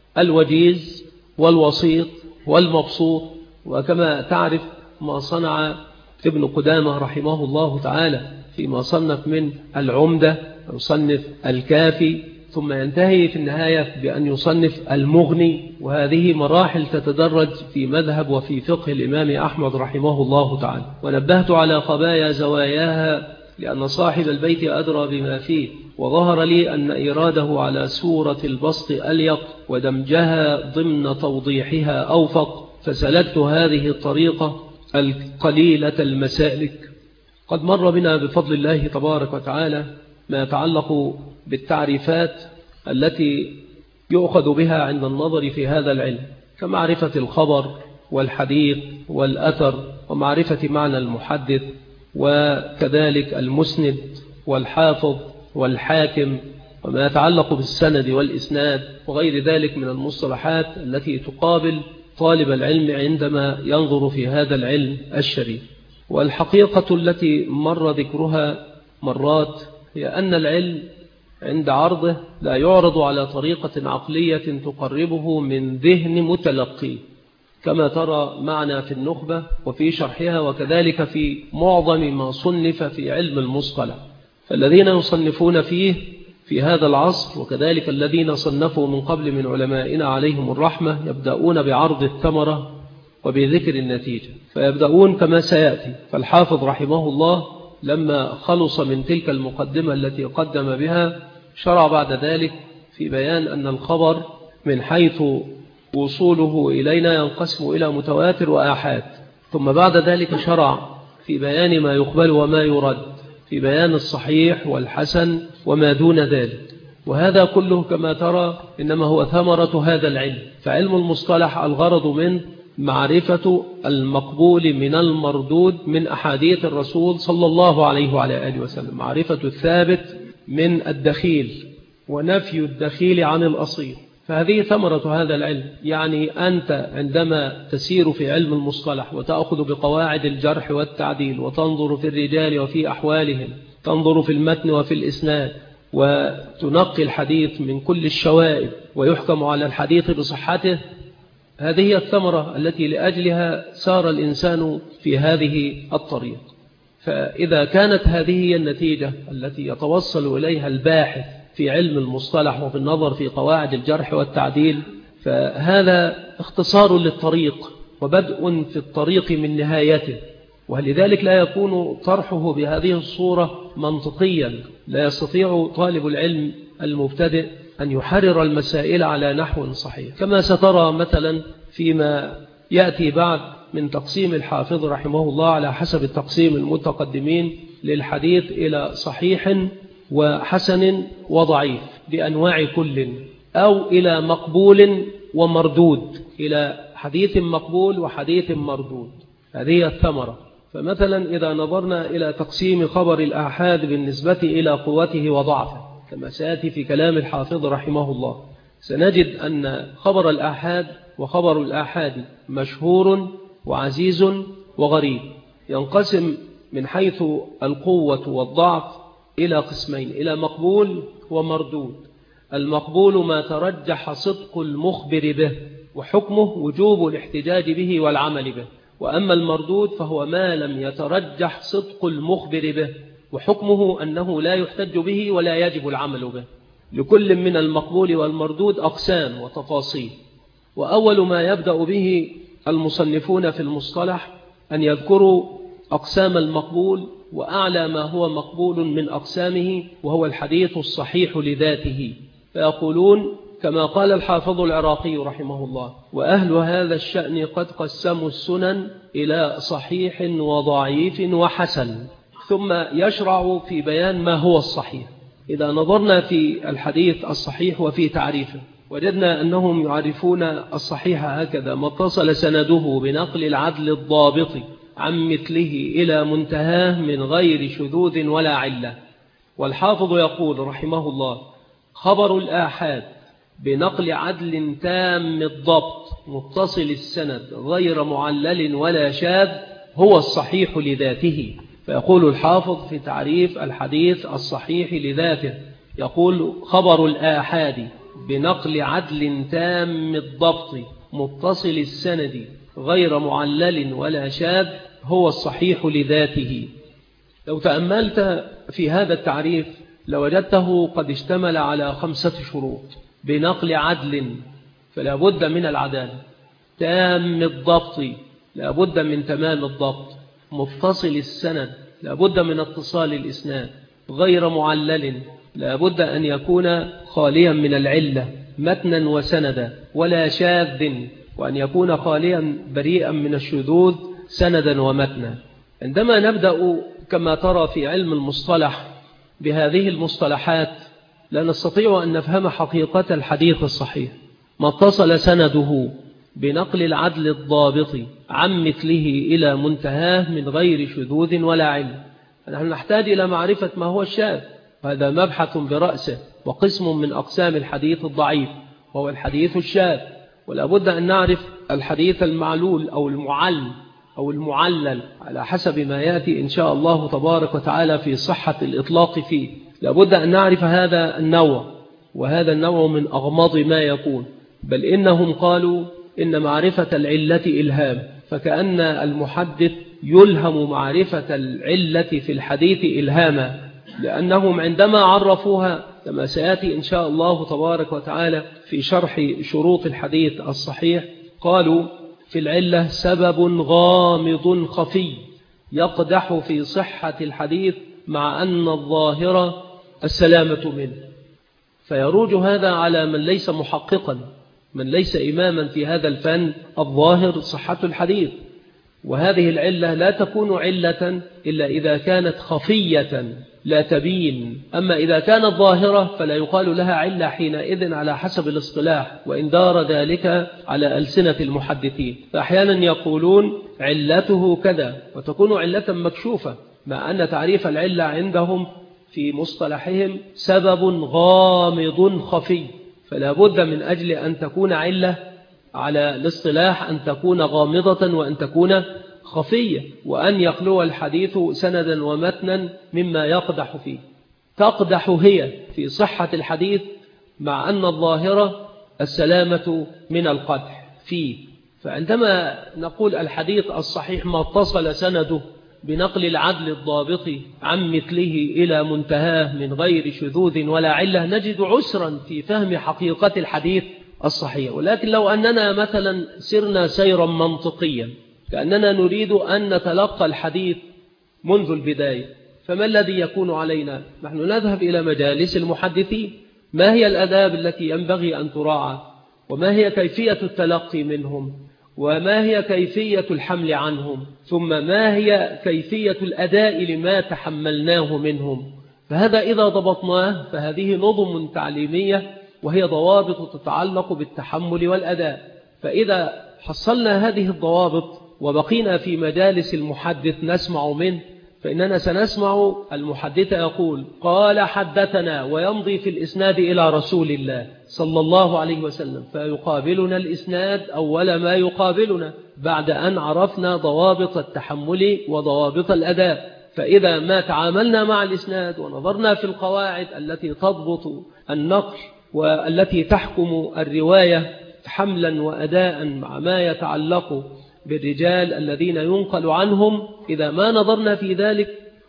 الوجيز والوسيط والمبسوط. وكما تعرف ما صنع ابن قدامة رحمه الله تعالى فيما صنف من العمدة، يصنف الكافي، ثم ينتهي في النهاية بأن يصنف المغني. وهذه مراحل تتدرج في مذهب وفي فقه الإمام أحمد رحمه الله تعالى. ونبهت على خبايا زواياها، لأن صاحب البيت أدرى بما فيه. وظهر لي أن إراده على سورة البسط أليق، ودمجها ضمن توضيحها أوفق، فسلكت هذه الطريقة القليلة المسالك. قد مر بنا بفضل الله تبارك وتعالى ما يتعلق بالتعريفات التي يؤخذ بها عند النظر في هذا العلم، كمعرفة الخبر والحديث والأثر، ومعرفة معنى المحدث، وكذلك المسند والحافظ والحاكم، وما يتعلق بالسند والإسناد وغير ذلك من المصطلحات التي تقابل طالب العلم عندما ينظر في هذا العلم الشريف. والحقيقة التي مر ذكرها مرات هي أن العلم عند عرضه لا يعرض على طريقة عقلية تقربه من ذهن متلقي، كما ترى معنا في النخبة وفي شرحها، وكذلك في معظم ما صنف في علم المصطلح. فالذين يصنفون فيه في هذا العصر وكذلك الذين صنفوا من قبل من علمائنا عليهم الرحمة يبدأون بعرض الثمرة وبذكر النتيجة، فيبدأون كما سيأتي. فالحافظ رحمه الله لما خلص من تلك المقدمة التي قدم بها شرع بعد ذلك في بيان أن الخبر من حيث وصوله إلينا ينقسم إلى متواتر وآحاد، ثم بعد ذلك شرع في بيان ما يقبل وما يرد، في بيان الصحيح والحسن وما دون ذلك. وهذا كله كما ترى إنما هو ثمرة هذا العلم. فعلم المصطلح الغرض منه معرفة المقبول من المردود من أحاديث الرسول صلى الله عليه وعلى آله وسلم، معرفة الثابت من الدخيل ونفي الدخيل عن الأصيل. فهذه ثمرة هذا العلم. يعني أنت عندما تسير في علم المصطلح وتأخذ بقواعد الجرح والتعديل وتنظر في الرجال وفي أحوالهم، تنظر في المتن وفي الإسناد، وتنقي الحديث من كل الشوائب ويحكم على الحديث بصحته، هذه هي الثمرة التي لأجلها سار الإنسان في هذه الطريق. فإذا كانت هذه هي النتيجة التي يتوصل إليها الباحث في علم المصطلح وفي النظر في قواعد الجرح والتعديل، فهذا اختصار للطريق وبدء في الطريق من نهايته. ولذلك لا يكون طرحه بهذه الصورة منطقيا. لا يستطيع طالب العلم المبتدئ أن يحرر المسائل على نحو صحيح، كما سترى مثلا فيما يأتي بعد من تقسيم الحافظ رحمه الله على حسب التقسيم المتقدمين للحديث إلى صحيح وحسن وضعيف بأنواع كل، أو إلى مقبول ومردود، إلى حديث مقبول وحديث مردود. هذه الثمرة. فمثلا إذا نظرنا إلى تقسيم خبر الآحاد بالنسبة إلى قوته وضعفه كما سيأتي في كلام الحافظ رحمه الله، سنجد أن خبر الآحاد وخبر الآحاد مشهور وعزيز وغريب، ينقسم من حيث القوة والضعف إلى قسمين، إلى مقبول ومردود. المقبول ما ترجح صدق المخبر به وحكمه وجوب الاحتجاج به والعمل به، وأما المردود فهو ما لم يترجح صدق المخبر به وحكمه أنه لا يحتج به ولا يجب العمل به. لكل من المقبول والمردود أقسام وتفاصيل. وأول ما يبدأ به المصنفون في المصطلح أن يذكروا أقسام المقبول، وأعلى ما هو مقبول من أقسامه وهو الحديث الصحيح لذاته. فيقولون كما قال الحافظ العراقي رحمه الله: وأهل هذا الشأن قد قسموا السنن إلى صحيح وضعيف وحسن. ثم يشرع في بيان ما هو الصحيح. إذا نظرنا في الحديث الصحيح وفي تعريفه، وجدنا أنهم يعرفون الصحيح هكذا: ما اتصل سنده بنقل العدل الضابط عن مثله إلى منتهاه من غير شذوذ ولا علة. والحافظ يقول رحمه الله: خبر الآحاد بنقل عدل تام الضبط متصل السند غير معلل ولا شاذ هو الصحيح لذاته. فيقول الحافظ في تعريف الحديث الصحيح لذاته، يقول: خبر الآحاد بنقل عدل تام الضبط متصل السند غير معلل ولا شاذ هو الصحيح لذاته. لو تأملت في هذا التعريف لوجدته قد اشتمل على خمسة شروط: بنقل عدل فلا بد من العدالة، تام الضبط لا بد من تمام الضبط، متصل السند لا بد من اتصال الإسناد، غير معلل لا بد أن يكون خاليا من العلة متنا وسندا، ولا شاذ وأن يكون خاليا بريئا من الشذوذ سندا ومتنا. عندما نبدأ كما ترى في علم المصطلح بهذه المصطلحات لا نستطيع أن نفهم حقيقة الحديث الصحيح. ما اتصل سنده بنقل العدل الضابط عن مثله إلى منتهاه من غير شذوذ ولا علم. نحن نحتاج إلى معرفة ما هو الشاذ، هذا مبحث برأسه وقسم من أقسام الحديث الضعيف وهو الحديث الشاذ. ولا بد أن نعرف الحديث المعلول أو المعل أو المعلل على حسب ما يأتي إن شاء الله تبارك وتعالى في صحة الإطلاق فيه. لا بد أن نعرف هذا النوع، وهذا النوع من أغمض ما يكون. بل إنهم قالوا إن معرفة العلة إلهام، فكأن المحدث يلهم معرفة العلة في الحديث إلهاما، لأنهم عندما عرفوها كما سيأتي إن شاء الله تبارك وتعالى في شرح شروط الحديث الصحيح، قالوا في العلة سبب غامض خفي يقدح في صحة الحديث مع أن الظاهرة السلامة منه. فيروج هذا على من ليس محققا من ليس إماما في هذا الفن الظاهر صحة الحديث. وهذه العلة لا تكون علة إلا إذا كانت خفية لا تبين، أما إذا كانت ظاهرة فلا يقال لها علة حينئذ على حسب الاصطلاح، وإن دار ذلك على ألسنة المحدثين. فأحيانا يقولون علته كذا وتكون علة مكشوفة، مع أن تعريف العلة عندهم في مصطلحهم سبب غامض خفي، فلا بد من أجل أن تكون علة على الاصطلاح أن تكون غامضة وأن تكون خفية، وأن يخلو الحديث سندا ومتنا مما يقدح فيه. تقدح هي في صحة الحديث، مع أن الظاهرة السلامة من القدح فيه. فعندما نقول الحديث الصحيح ما اتصل سنده بنقل العدل الضابط عن مثله إلى منتهاه من غير شذوذ ولا علة، نجد عسرا في فهم حقيقة الحديث الصحيح. ولكن لو أننا مثلا سرنا سيرا منطقيا كأننا نريد أن نتلقى الحديث منذ البداية، فما الذي يكون علينا؟ نحن نذهب إلى مجالس المحدثين، ما هي الآداب التي ينبغي أن تراعى، وما هي كيفية التلقي منهم، وما هي كيفية الحمل عنهم، ثم ما هي كيفية الأداء لما تحملناه منهم. فهذا إذا ضبطناه فهذه نظم تعليمية، وهي ضوابط تتعلق بالتحمل والأداء. فإذا حصلنا هذه الضوابط وبقينا في مجالس المحدث نسمع منه، فإننا سنسمع المحدث يقول قال حدثنا، ويمضي في الإسناد إلى رسول الله صلى الله عليه وسلم، فيقابلنا الإسناد أول ما يقابلنا بعد أن عرفنا ضوابط التحمل وضوابط الأداء. فإذا ما تعاملنا مع الإسناد ونظرنا في القواعد التي تضبط النقل والتي تحكم الرواية حملا وأداء مع ما يتعلق بالرجال الذين ينقل عنهم، إذا ما نظرنا في ذلك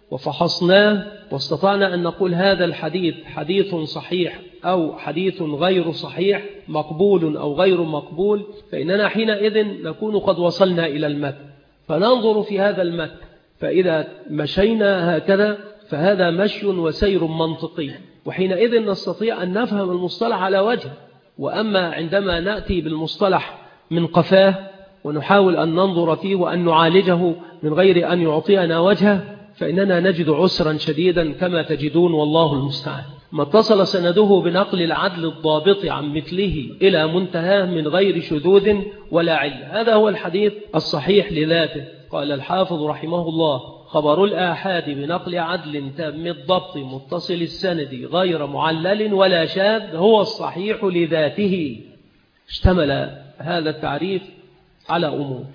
وفحصناه واستطعنا أن نقول هذا الحديث حديث صحيح أو حديث غير صحيح، مقبول أو غير مقبول، فإننا حينئذ نكون قد وصلنا إلى المتن، فننظر في هذا المتن. فإذا مشينا هكذا فهذا مشي وسير منطقي، وحينئذ نستطيع أن نفهم المصطلح على وجه. وأما عندما نأتي بالمصطلح من قفاه ونحاول أن ننظر فيه وأن نعالجه من غير أن يعطينا وجهه، فإننا نجد عسرا شديدا كما تجدون، والله المستعان. ما اتصل سنده بنقل العدل الضابط عن مثله إلى منتهاه من غير شذوذ ولا علة، هذا هو الحديث الصحيح لذاته. قال الحافظ رحمه الله خبر الآحاد بنقل عدل تام الضبط متصل السند غير معلل ولا شاذ هو الصحيح لذاته. اشتمل هذا التعريف على أمور،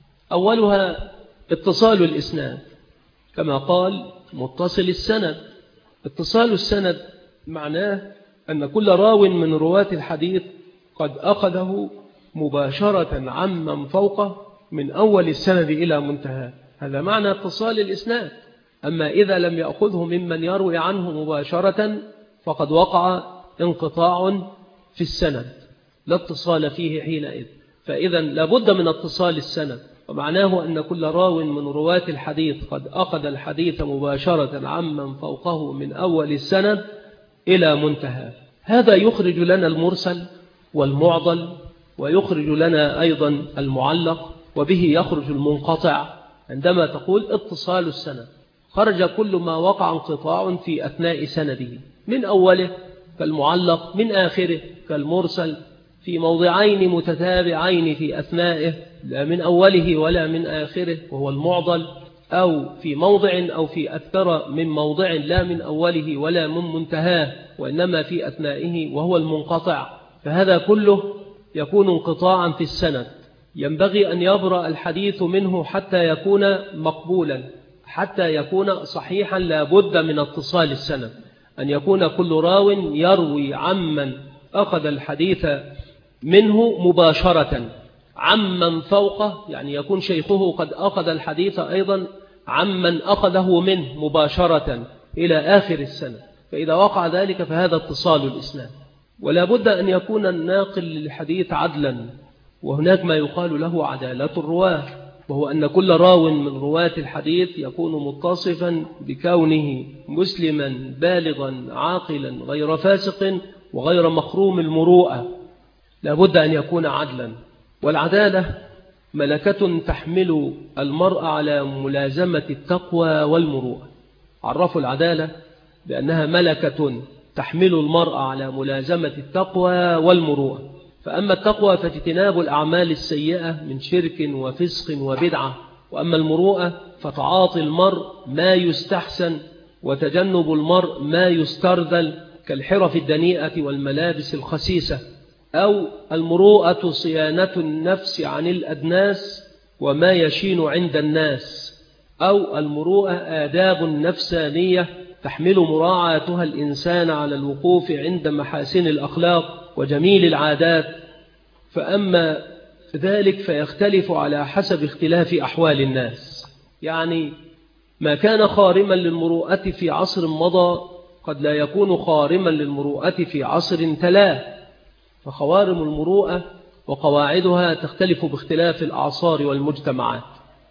أولها اتصال الإسناد، كما قال متصل السند. اتصال السند معناه أن كل راو من رواة الحديث قد أخذه مباشرة عمن فوقه من أول السند إلى منتهى، هذا معنى اتصال الإسناد. أما إذا لم يأخذه ممن يروي عنه مباشرة فقد وقع انقطاع في السند، لا اتصال فيه حينئذ. فإذا لابد من اتصال السند، ومعناه أن كل راو من رواة الحديث قد أخذ الحديث مباشرة عمن فوقه من أول السند إلى منتهى. هذا يخرج لنا المرسل والمعضل، ويخرج لنا أيضا المعلق، وبه يخرج المنقطع. عندما تقول اتصال السند خرج كل ما وقع انقطاع في أثناء سنده، من أوله كالمعلق، من آخره كالمرسل، في موضعين متتابعين في أثنائه، لا من أوله ولا من آخره وهو المعضل، أو في موضع أو في أكثر من موضع لا من أوله ولا من منتهاه وإنما في أثنائه وهو المنقطع. فهذا كله يكون انقطاعا في السند، ينبغي أن يبرأ الحديث منه حتى يكون مقبولا، حتى يكون صحيحا. لا بد من اتصال السند، أن يكون كل راو يروي عمن أخذ الحديث منه مباشرة عمن فوقه، يعني يكون شيخه قد أخذ الحديث أيضا عمن أخذه منه مباشرة إلى آخر السنة. فإذا وقع ذلك فهذا اتصال الإسناد. ولا بد أن يكون الناقل للحديث عدلا، وهناك ما يقال له عدالة الرواة، وهو أن كل راو من رواة الحديث يكون متصفا بكونه مسلما بالغا عاقلا غير فاسق وغير مخروم المروءة. لابد أن يكون عدلا. والعدالة ملكة تحمل المرء على ملازمة التقوى والمروءة. عرفوا العدالة بأنها ملكة تحمل المرء على ملازمة التقوى والمروءة. فأما التقوى فاجتناب الأعمال السيئة من شرك وفسق وبدعة، وأما المروءة فتعاطي المرء ما يستحسن وتجنب المرء ما يسترذل كالحرف الدنيئة والملابس الخسيسة. أو المروءة صيانة النفس عن الأدناس وما يشين عند الناس. أو المروءة آداب نفسانية تحمل مراعاتها الإنسان على الوقوف عند محاسن الأخلاق وجميل العادات. فأما ذلك فيختلف على حسب اختلاف أحوال الناس. يعني ما كان خارما للمروءة في عصر مضى قد لا يكون خارما للمروءة في عصر تلاه. فخوارم المروءة وقواعدها تختلف باختلاف الأعصار والمجتمعات.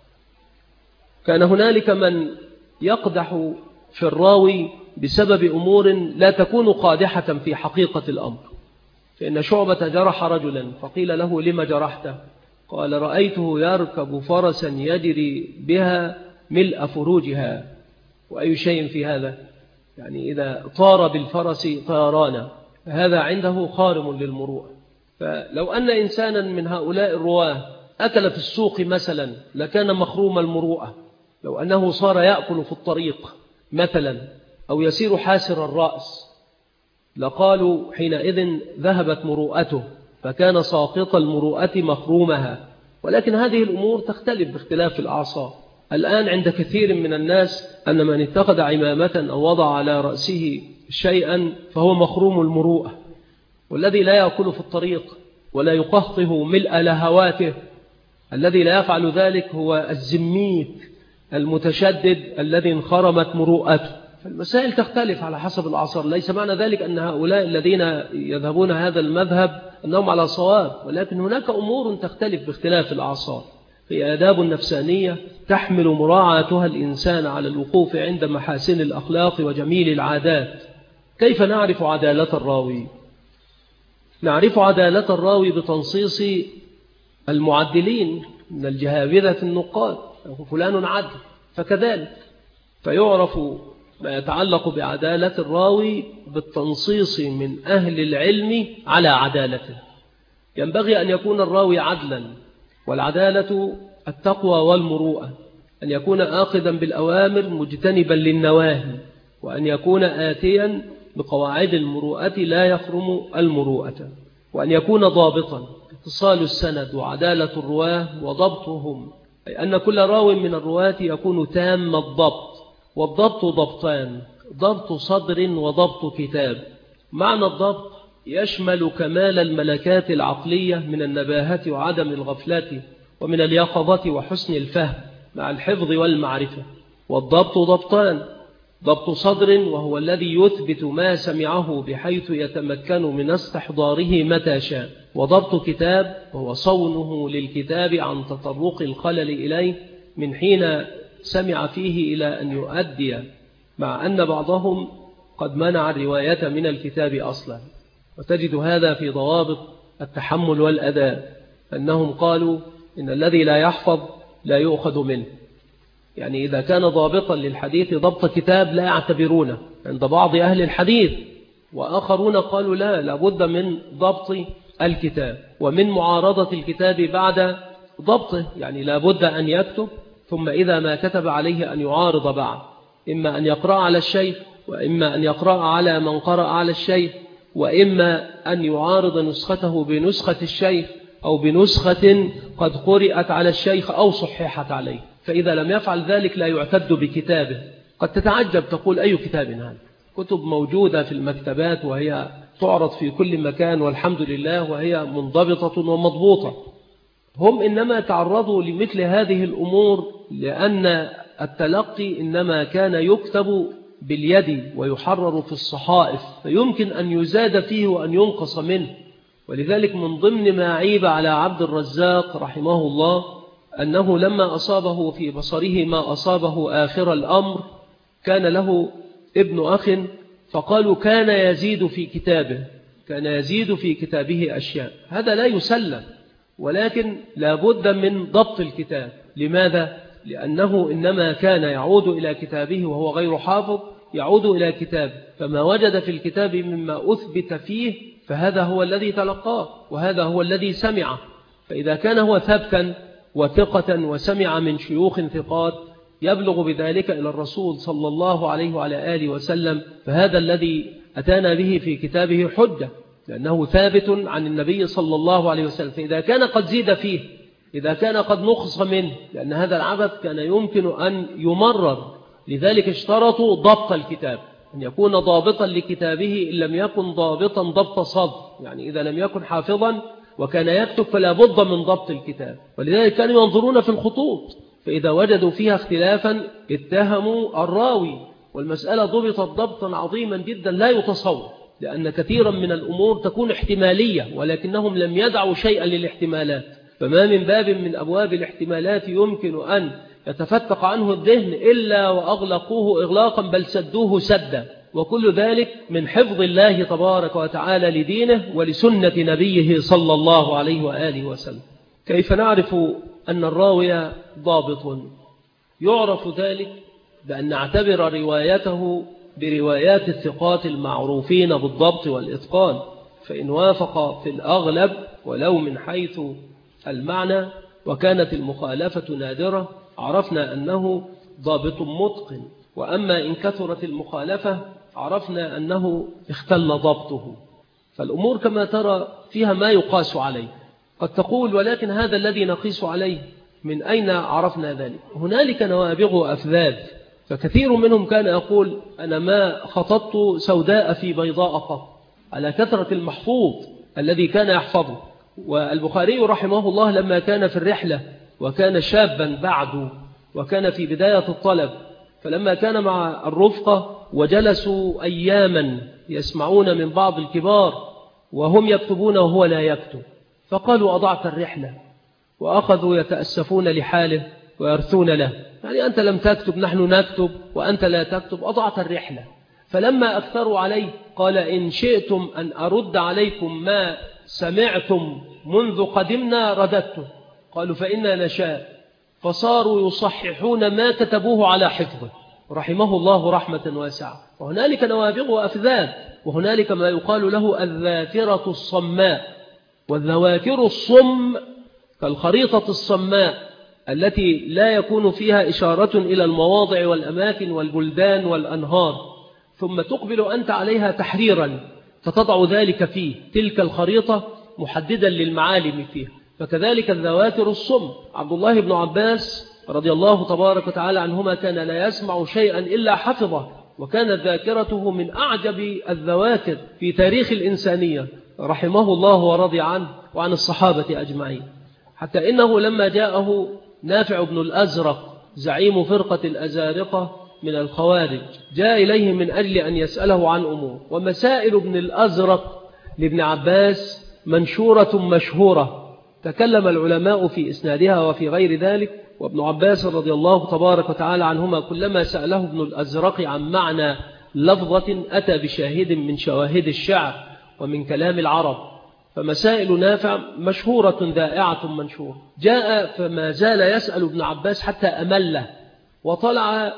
كان هنالك من يقدح في الراوي بسبب أمور لا تكون قادحة في حقيقة الأمر. فإن شعبة جرح رجلا فقيل له: لما جرحته؟ قال: رأيته يركب فرسا يجري بها ملء فروجها. وأي شيء في هذا؟ يعني إذا طار بالفرس طيرانا، فهذا عنده خارم للمروءة. فلو أن إنسانا من هؤلاء الرواه أكل في السوق مثلا لكان مخروم المروءة. لو أنه صار يأكل في الطريق مثلا أو يسير حاسر الرأس لقالوا حينئذ ذهبت مروءته، فكان ساقط المروءة مخرومها. ولكن هذه الأمور تختلف باختلاف الأعصار. الآن عند كثير من الناس أن من اتخذ عمامة أو وضع على رأسه شيئا فهو مخروم المروءة. والذي لا يأكل في الطريق ولا يقهقه ملء لهواته، الذي لا يفعل ذلك هو الزميت المتشدد الذي انخرمت مروءته. فالمسائل تختلف على حسب العصر. ليس معنى ذلك أن هؤلاء الذين يذهبون هذا المذهب أنهم على صواب، ولكن هناك أمور تختلف باختلاف الأعصار. هي آداب نفسانية تحمل مراعاتها الإنسان على الوقوف عند محاسن الأخلاق وجميل العادات. كيف نعرف عدالة الراوي؟ نعرف عدالة الراوي بتنصيص المعدلين من الجهابذة النقاد. فلان عدل، فكذلك فيعرف ما يتعلق بعدالة الراوي بالتنصيص من أهل العلم على عدالته. ينبغي أن يكون الراوي عدلا، والعدالة التقوى والمروءة، أن يكون آخذا بالأوامر مجتنبا للنواهي، وأن يكون آتيا بقواعد المروءة لا يخرم المروءة، وأن يكون ضابطا. اتصال السند وعدالة الرواه وضبطهم، أي أن كل راو من الرواة يكون تام الضبط. والضبط ضبطان: ضبط صدر وضبط كتاب. معنى الضبط يشمل كمال الملكات العقلية من النباهة وعدم الغفلة ومن اليقظة وحسن الفهم مع الحفظ والمعرفة. والضبط ضبطان: ضبط صدر وهو الذي يثبت ما سمعه بحيث يتمكن من استحضاره متى شاء. وضبط كتاب وهو صونه للكتاب عن تطرق الخلل إليه من حين سمع فيه إلى أن يؤدي، مع أن بعضهم قد منع الرواية من الكتاب أصلا. وتجد هذا في ضوابط التحمل والأداء، أنهم قالوا إن الذي لا يحفظ لا يؤخذ منه. يعني إذا كان ضابطا للحديث ضبط كتاب لا يعتبرونه عند بعض أهل الحديث، وآخرون قالوا لا، لابد من ضبط الكتاب ومن معارضة الكتاب بعد ضبطه. يعني لابد أن يكتب، ثم إذا ما كتب عليه أن يعارض بعد، إما أن يقرأ على الشيخ، وإما أن يقرأ على من قرأ على الشيخ، وإما أن يعارض نسخته بنسخة الشيخ أو بنسخة قد قرأت على الشيخ أو صححت عليه. فإذا لم يفعل ذلك لا يعتد بكتابه. قد تتعجب تقول: أي كتاب هذا؟ كتب موجودة في المكتبات وهي تعرض في كل مكان والحمد لله، وهي منضبطة ومضبوطة. هم إنما تعرضوا لمثل هذه الأمور لأن التلقي إنما كان يكتب باليد ويحرر في الصحائف، فيمكن أن يزاد فيه وأن ينقص منه. ولذلك من ضمن ما عيب على عبد الرزاق رحمه الله أنه لما أصابه في بصره ما أصابه آخر الأمر، كان له ابن أخ فقالوا كان يزيد في كتابه، كان يزيد في كتابه أشياء، هذا لا يسلم، ولكن لا بد من ضبط الكتاب. لماذا؟ لأنه إنما كان يعود إلى كتابه وهو غير حافظ، يعود إلى كتاب، فما وجد في الكتاب مما أثبت فيه فهذا هو الذي تلقاه وهذا هو الذي سمعه. فإذا كان هو ثبتا وثقة وسمع من شيوخ ثقات يبلغ بذلك إلى الرسول صلى الله عليه وعلى آله وسلم، فهذا الذي أتانا به في كتابه حجة، لأنه ثابت عن النبي صلى الله عليه وسلم. فإذا كان قد زيد فيه، إذا كان قد نقص منه، لأن هذا العبث كان يمكن أن يمرر، لذلك اشترطوا ضبط الكتاب، أن يكون ضابطا لكتابه، إن لم يكن ضابطا ضبط صدر، يعني إذا لم يكن حافظا وكان يكتب فلا بد من ضبط الكتاب. ولذلك كانوا ينظرون في الخطوط، فإذا وجدوا فيها اختلافا اتهموا الراوي، والمسألة ضبطت ضبطا عظيما جدا لا يتصور، لأن كثيرا من الأمور تكون احتمالية ولكنهم لم يدعوا شيئا للاحتمالات، فما من باب من أبواب الاحتمالات يمكن أن يتفتق عنه الذهن إلا وأغلقوه إغلاقا بل سدوه سدا، وكل ذلك من حفظ الله تبارك وتعالى لدينه ولسنة نبيه صلى الله عليه وآله وسلم. كيف نعرف أن الراوي ضابط؟ يعرف ذلك بأن نعتبر روايته بروايات الثقات المعروفين بالضبط والإتقان، فإن وافق في الأغلب ولو من حيث المعنى وكانت المخالفة نادرة عرفنا أنه ضابط متقن، وأما إن كثرت المخالفة عرفنا أنه اختل ضبطه. فالأمور كما ترى فيها ما يقاس عليه. قد تقول ولكن هذا الذي نقيس عليه من أين عرفنا ذلك؟ هنالك نوابغ أفذاذ، فكثير منهم كان يقول أنا ما خططت سوداء في بيضاء قط، على كثرة المحفوظ الذي كان يحفظه. والبخاري رحمه الله لما كان في الرحلة وكان شابا بعد وكان في بداية الطلب، فلما كان مع الرفقة وجلسوا أياما يسمعون من بعض الكبار وهم يكتبون وهو لا يكتب، فقالوا أضعت الرحلة، وأخذوا يتأسفون لحاله ويرثون له، يعني أنت لم تكتب نحن نكتب وأنت لا تكتب، أضعت الرحلة. فلما أكثروا عليه قال إن شئتم أن أرد عليكم ما سمعتم منذ قدمنا رددته، قالوا فإنا نشاء، فصاروا يصححون ما كتبوه على حفظه رحمه الله رحمة واسعة. وهنالك نوابغ وأفذاذ، وهنالك ما يقال له الذاكرة الصماء، والذواكر الصم كالخريطة الصماء التي لا يكون فيها إشارة إلى المواضع والأماكن والبلدان والأنهار، ثم تقبل أنت عليها تحريرا فتضع ذلك فيه، تلك الخريطة محددا للمعالم فيها. فكذلك الذواكر الصم. عبد الله بن عباس رضي الله تبارك وتعالى عنهما كان لا يسمع شيئا إلا حفظه، وكانت ذاكرته من أعجب الذواكر في تاريخ الإنسانية رحمه الله ورضي عنه وعن الصحابة أجمعين. حتى إنه لما جاءه نافع بن الأزرق زعيم فرقة الأزارقة من الخوارج جاء إليه من أجل أن يسأله عن أمور، ومسائل ابن الأزرق لابن عباس منشورة مشهورة تكلم العلماء في إسنادها وفي غير ذلك. وابن عباس رضي الله تبارك وتعالى عنهما كلما سأله ابن الأزرق عن معنى لفظة أتى بشاهد من شواهد الشعر ومن كلام العرب، فمسائل نافع مشهورة ذائعة منشورة. جاء فما زال يسأل ابن عباس حتى أمله، وطلع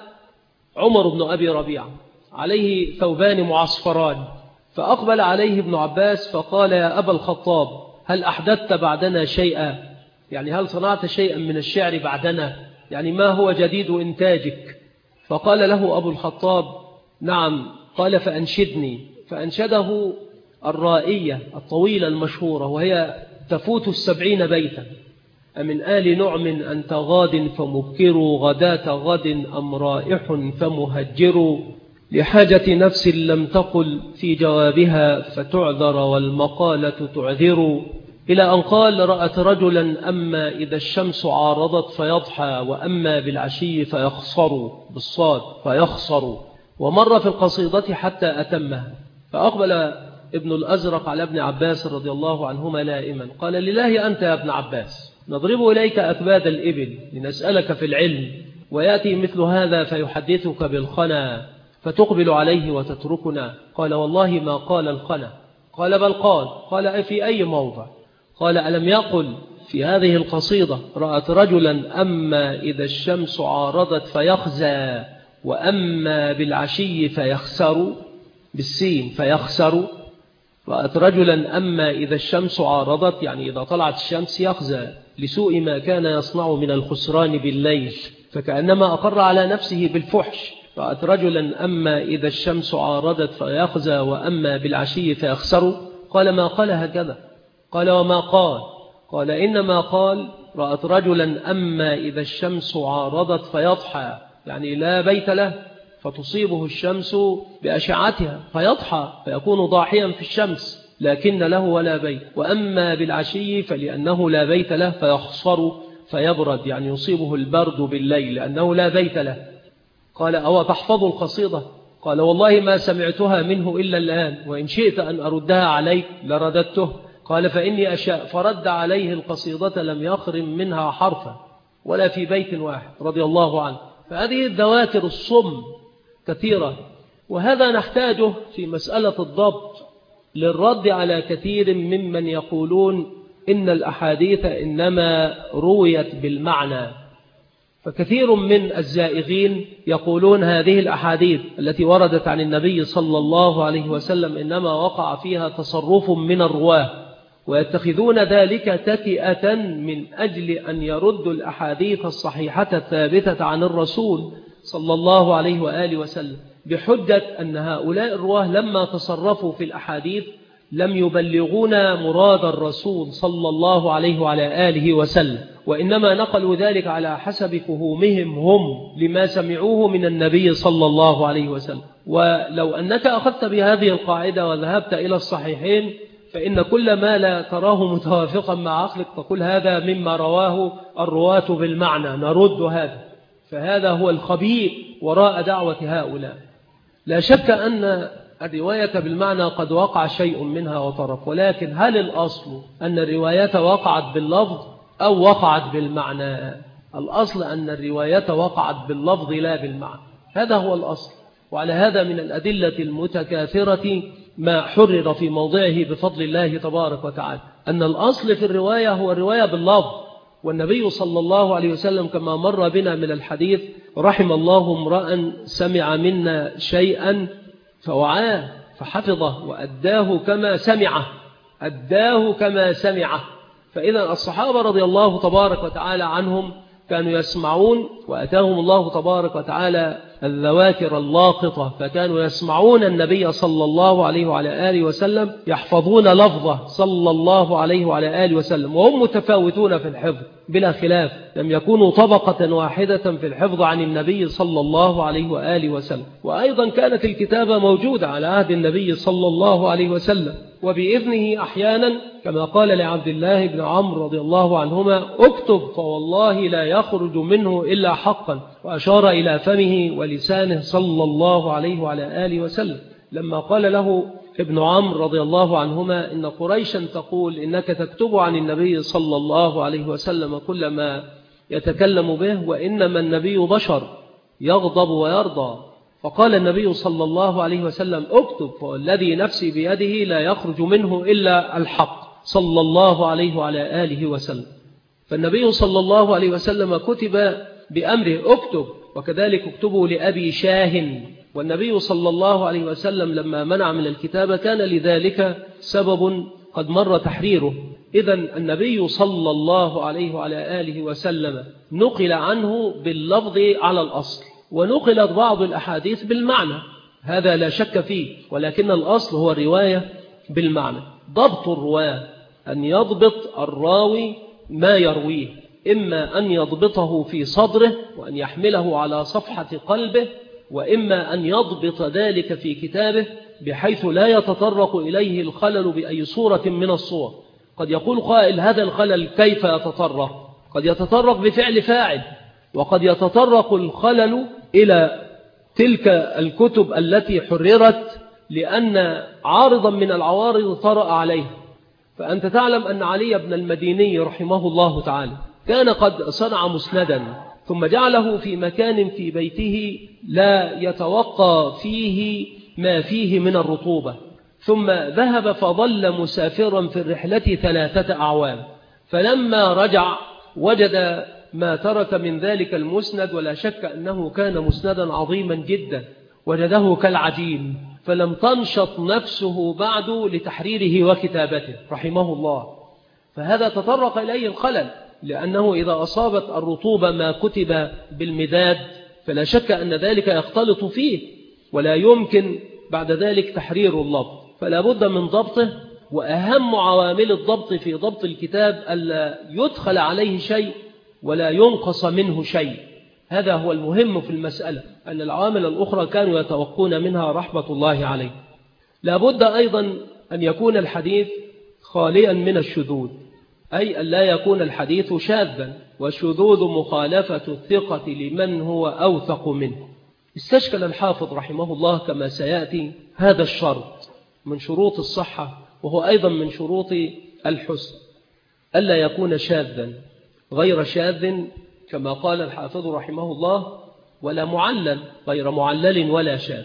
عمر بن أبي ربيعة عليه ثوبان معصفران، فأقبل عليه ابن عباس فقال يا أبا الخطاب هل أحدثت بعدنا شيئا؟ يعني هل صنعت شيئا من الشعر بعدنا؟ يعني ما هو جديد إنتاجك؟ فقال له أبو الخطاب نعم. قال فأنشدني، فأنشده الرائية الطويلة المشهورة وهي تفوت السبعين بيتا: أمن آل نعم أنت غاد فمبكر غداة غد أم رائح فمهجر لحاجة نفس لم تقل في جوابها فتعذر والمقالة تعذر، إلى أن قال رأت رجلا أما إذا الشمس عارضت فيضحى وأما بالعشي فيخصر بالصاد فيخصر، ومر في القصيدة حتى أتمها. فأقبل ابن الأزرق على ابن عباس رضي الله عنهما لائما قال لله أنت يا ابن عباس نضرب إليك أكباد الإبل لنسألك في العلم، ويأتي مثل هذا فيحدثك بالخنا فتقبل عليه وتتركنا. قال والله ما قال الخنا، قال بل قال. قال في أي موضع؟ قال ألم يقل في هذه القصيدة رأت رجلا أما إذا الشمس عارضت فيخزى وأما بالعشي فيخسر، بالسين فيخسر. رأت رجلا أما إذا الشمس عارضت يعني إذا طلعت الشمس يخزى لسوء ما كان يصنع من الخسران بالليل، فكأنما أقر على نفسه بالفحش. رأت رجلا أما إذا الشمس عارضت فيخزى وأما بالعشي فيخسر. قال ما قال هكذا. قال وما قال؟ قال إنما قال رأت رجلا أما إذا الشمس عارضت فيضحى يعني لا بيت له فتصيبه الشمس بأشعتها فيضحى فيكون ضاحيا في الشمس لكن له ولا بيت. وأما بالعشي فلأنه لا بيت له فيخصر فيبرد يعني يصيبه البرد بالليل لأنه لا بيت له. قال أو تحفظ القصيدة؟ قال والله ما سمعتها منه إلا الآن، وإن شئت أن أردها عليك لرددته. قال فإني أشاء، فرد عليه القصيدة لم يخرم منها حرفا ولا في بيت واحد رضي الله عنه. فهذه الذواكر الصم كثيرة، وهذا نحتاجه في مسألة الضبط للرد على كثير ممن يقولون إن الأحاديث إنما رويت بالمعنى. فكثير من الزائغين يقولون هذه الأحاديث التي وردت عن النبي صلى الله عليه وسلم إنما وقع فيها تصرف من الرواه، ويتخذون ذلك تكئة من أجل أن يردوا الأحاديث الصحيحة الثابتة عن الرسول صلى الله عليه وآله وسلم بحجة أن هؤلاء الرواه لما تصرفوا في الأحاديث لم يبلغونا مراد الرسول صلى الله عليه وعلى آله وسلم، وإنما نقلوا ذلك على حسب فهومهم هم لما سمعوه من النبي صلى الله عليه وسلم. ولو أنك أخذت بهذه القاعدة وذهبت إلى الصحيحين فإن كل ما لا تراه متوافقا مع عقلك تقول هذا مما رواه الرواة بالمعنى نرد هذا. فهذا هو الخبيث وراء دعوة هؤلاء. لا شك أن الرواية بالمعنى قد وقع شيء منها وطرف، ولكن هل الأصل أن الرواية وقعت باللفظ أو وقعت بالمعنى؟ الأصل أن الرواية وقعت باللفظ لا بالمعنى، هذا هو الأصل. وعلى هذا من الأدلة المتكاثرة ما حرر في موضعه بفضل الله تبارك وتعالى أن الأصل في الرواية هو الرواية باللفظ. والنبي صلى الله عليه وسلم كما مر بنا من الحديث رحم الله امرأ سمع منا شيئا فوعاه فحفظه وأداه كما سمعه، أداه كما سمعه. فإذا الصحابة رضي الله تبارك وتعالى عنهم كانوا يسمعون وأتاهم الله تبارك وتعالى الذواكر اللاقطة، فكانوا يسمعون النبي صلى الله عليه وعلى آله وسلم يحفظون لفظه صلى الله عليه وعلى آله وسلم، وهم متفاوتون في الحفظ بلا خلاف، لم يكونوا طبقة واحدة في الحفظ عن النبي صلى الله عليه وآله وسلم. وأيضا كانت الكتابة موجودة على عهد النبي صلى الله عليه وسلم، وبإذنه أحيانا كما قال لعبد الله بن عمرو رضي الله عنهما اكتب فوالله لا يخرج منه إلا حقا، وأشار إلى فمه ولسانه صلى الله عليه وعلى آله وسلم. لما قال له ابن عمرو رضي الله عنهما إن قريشا تقول إنك تكتب عن النبي صلى الله عليه وسلم كل ما يتكلم به وإنما النبي بشر يغضب ويرضى، فقال النبي صلى الله عليه وسلم اكتب فالذي نفسي بيده لا يخرج منه إلا الحق صلى الله عليه وعلى آله وسلم. فالنبي صلى الله عليه وسلم كتب بأمره اكتب، وكذلك اكتبوا لأبي شاه. والنبي صلى الله عليه وسلم لما منع من الكتابة كان لذلك سبب قد مر تحريره. إذن النبي صلى الله عليه وعلى آله وسلم نقل عنه باللفظ على الأصل، ونقلت بعض الأحاديث بالمعنى، هذا لا شك فيه، ولكن الأصل هو الرواية بالمعنى. ضبط الرواه أن يضبط الراوي ما يرويه، إما أن يضبطه في صدره وأن يحمله على صفحة قلبه، وإما أن يضبط ذلك في كتابه بحيث لا يتطرق إليه الخلل بأي صورة من الصور. قد يقول قائل هذا الخلل كيف يتطرق؟ قد يتطرق بفعل فاعل، وقد يتطرق الخلل إلى تلك الكتب التي حررت لأن عارضا من العوارض طرأ عليها. فأنت تعلم أن علي بن المديني رحمه الله تعالى كان قد صنع مسندا ثم جعله في مكان في بيته لا يتوقى فيه ما فيه من الرطوبة، ثم ذهب فظل مسافرا في الرحلة ثلاثة أعوام، فلما رجع وجد ما ترك من ذلك المسند، ولا شك أنه كان مسندا عظيما جدا، وجده كالعجين، فلم تنشط نفسه بعد لتحريره وكتابته رحمه الله. فهذا تطرق إليه الخلل، لأنه إذا أصابت الرطوبة ما كتب بالمداد فلا شك أن ذلك يختلط فيه، ولا يمكن بعد ذلك تحرير اللفظ، فلا بد من ضبطه. وأهم عوامل الضبط في ضبط الكتاب ألا يدخل عليه شيء ولا ينقص منه شيء، هذا هو المهم في المسألة، أن العوامل الأخرى كانوا يتوقون منها رحمة الله عليه. لا بد أيضا أن يكون الحديث خاليا من الشذوذ، أي أن لا يكون الحديث شاذا، والشذوذ مخالفة الثقة لمن هو أوثق منه. استشكل الحافظ رحمه الله كما سيأتي هذا الشرط من شروط الصحة، وهو أيضا من شروط الحسن، ألا يكون شاذا غير شاذ كما قال الحافظ رحمه الله، ولا معلل غير معلل ولا شاذ.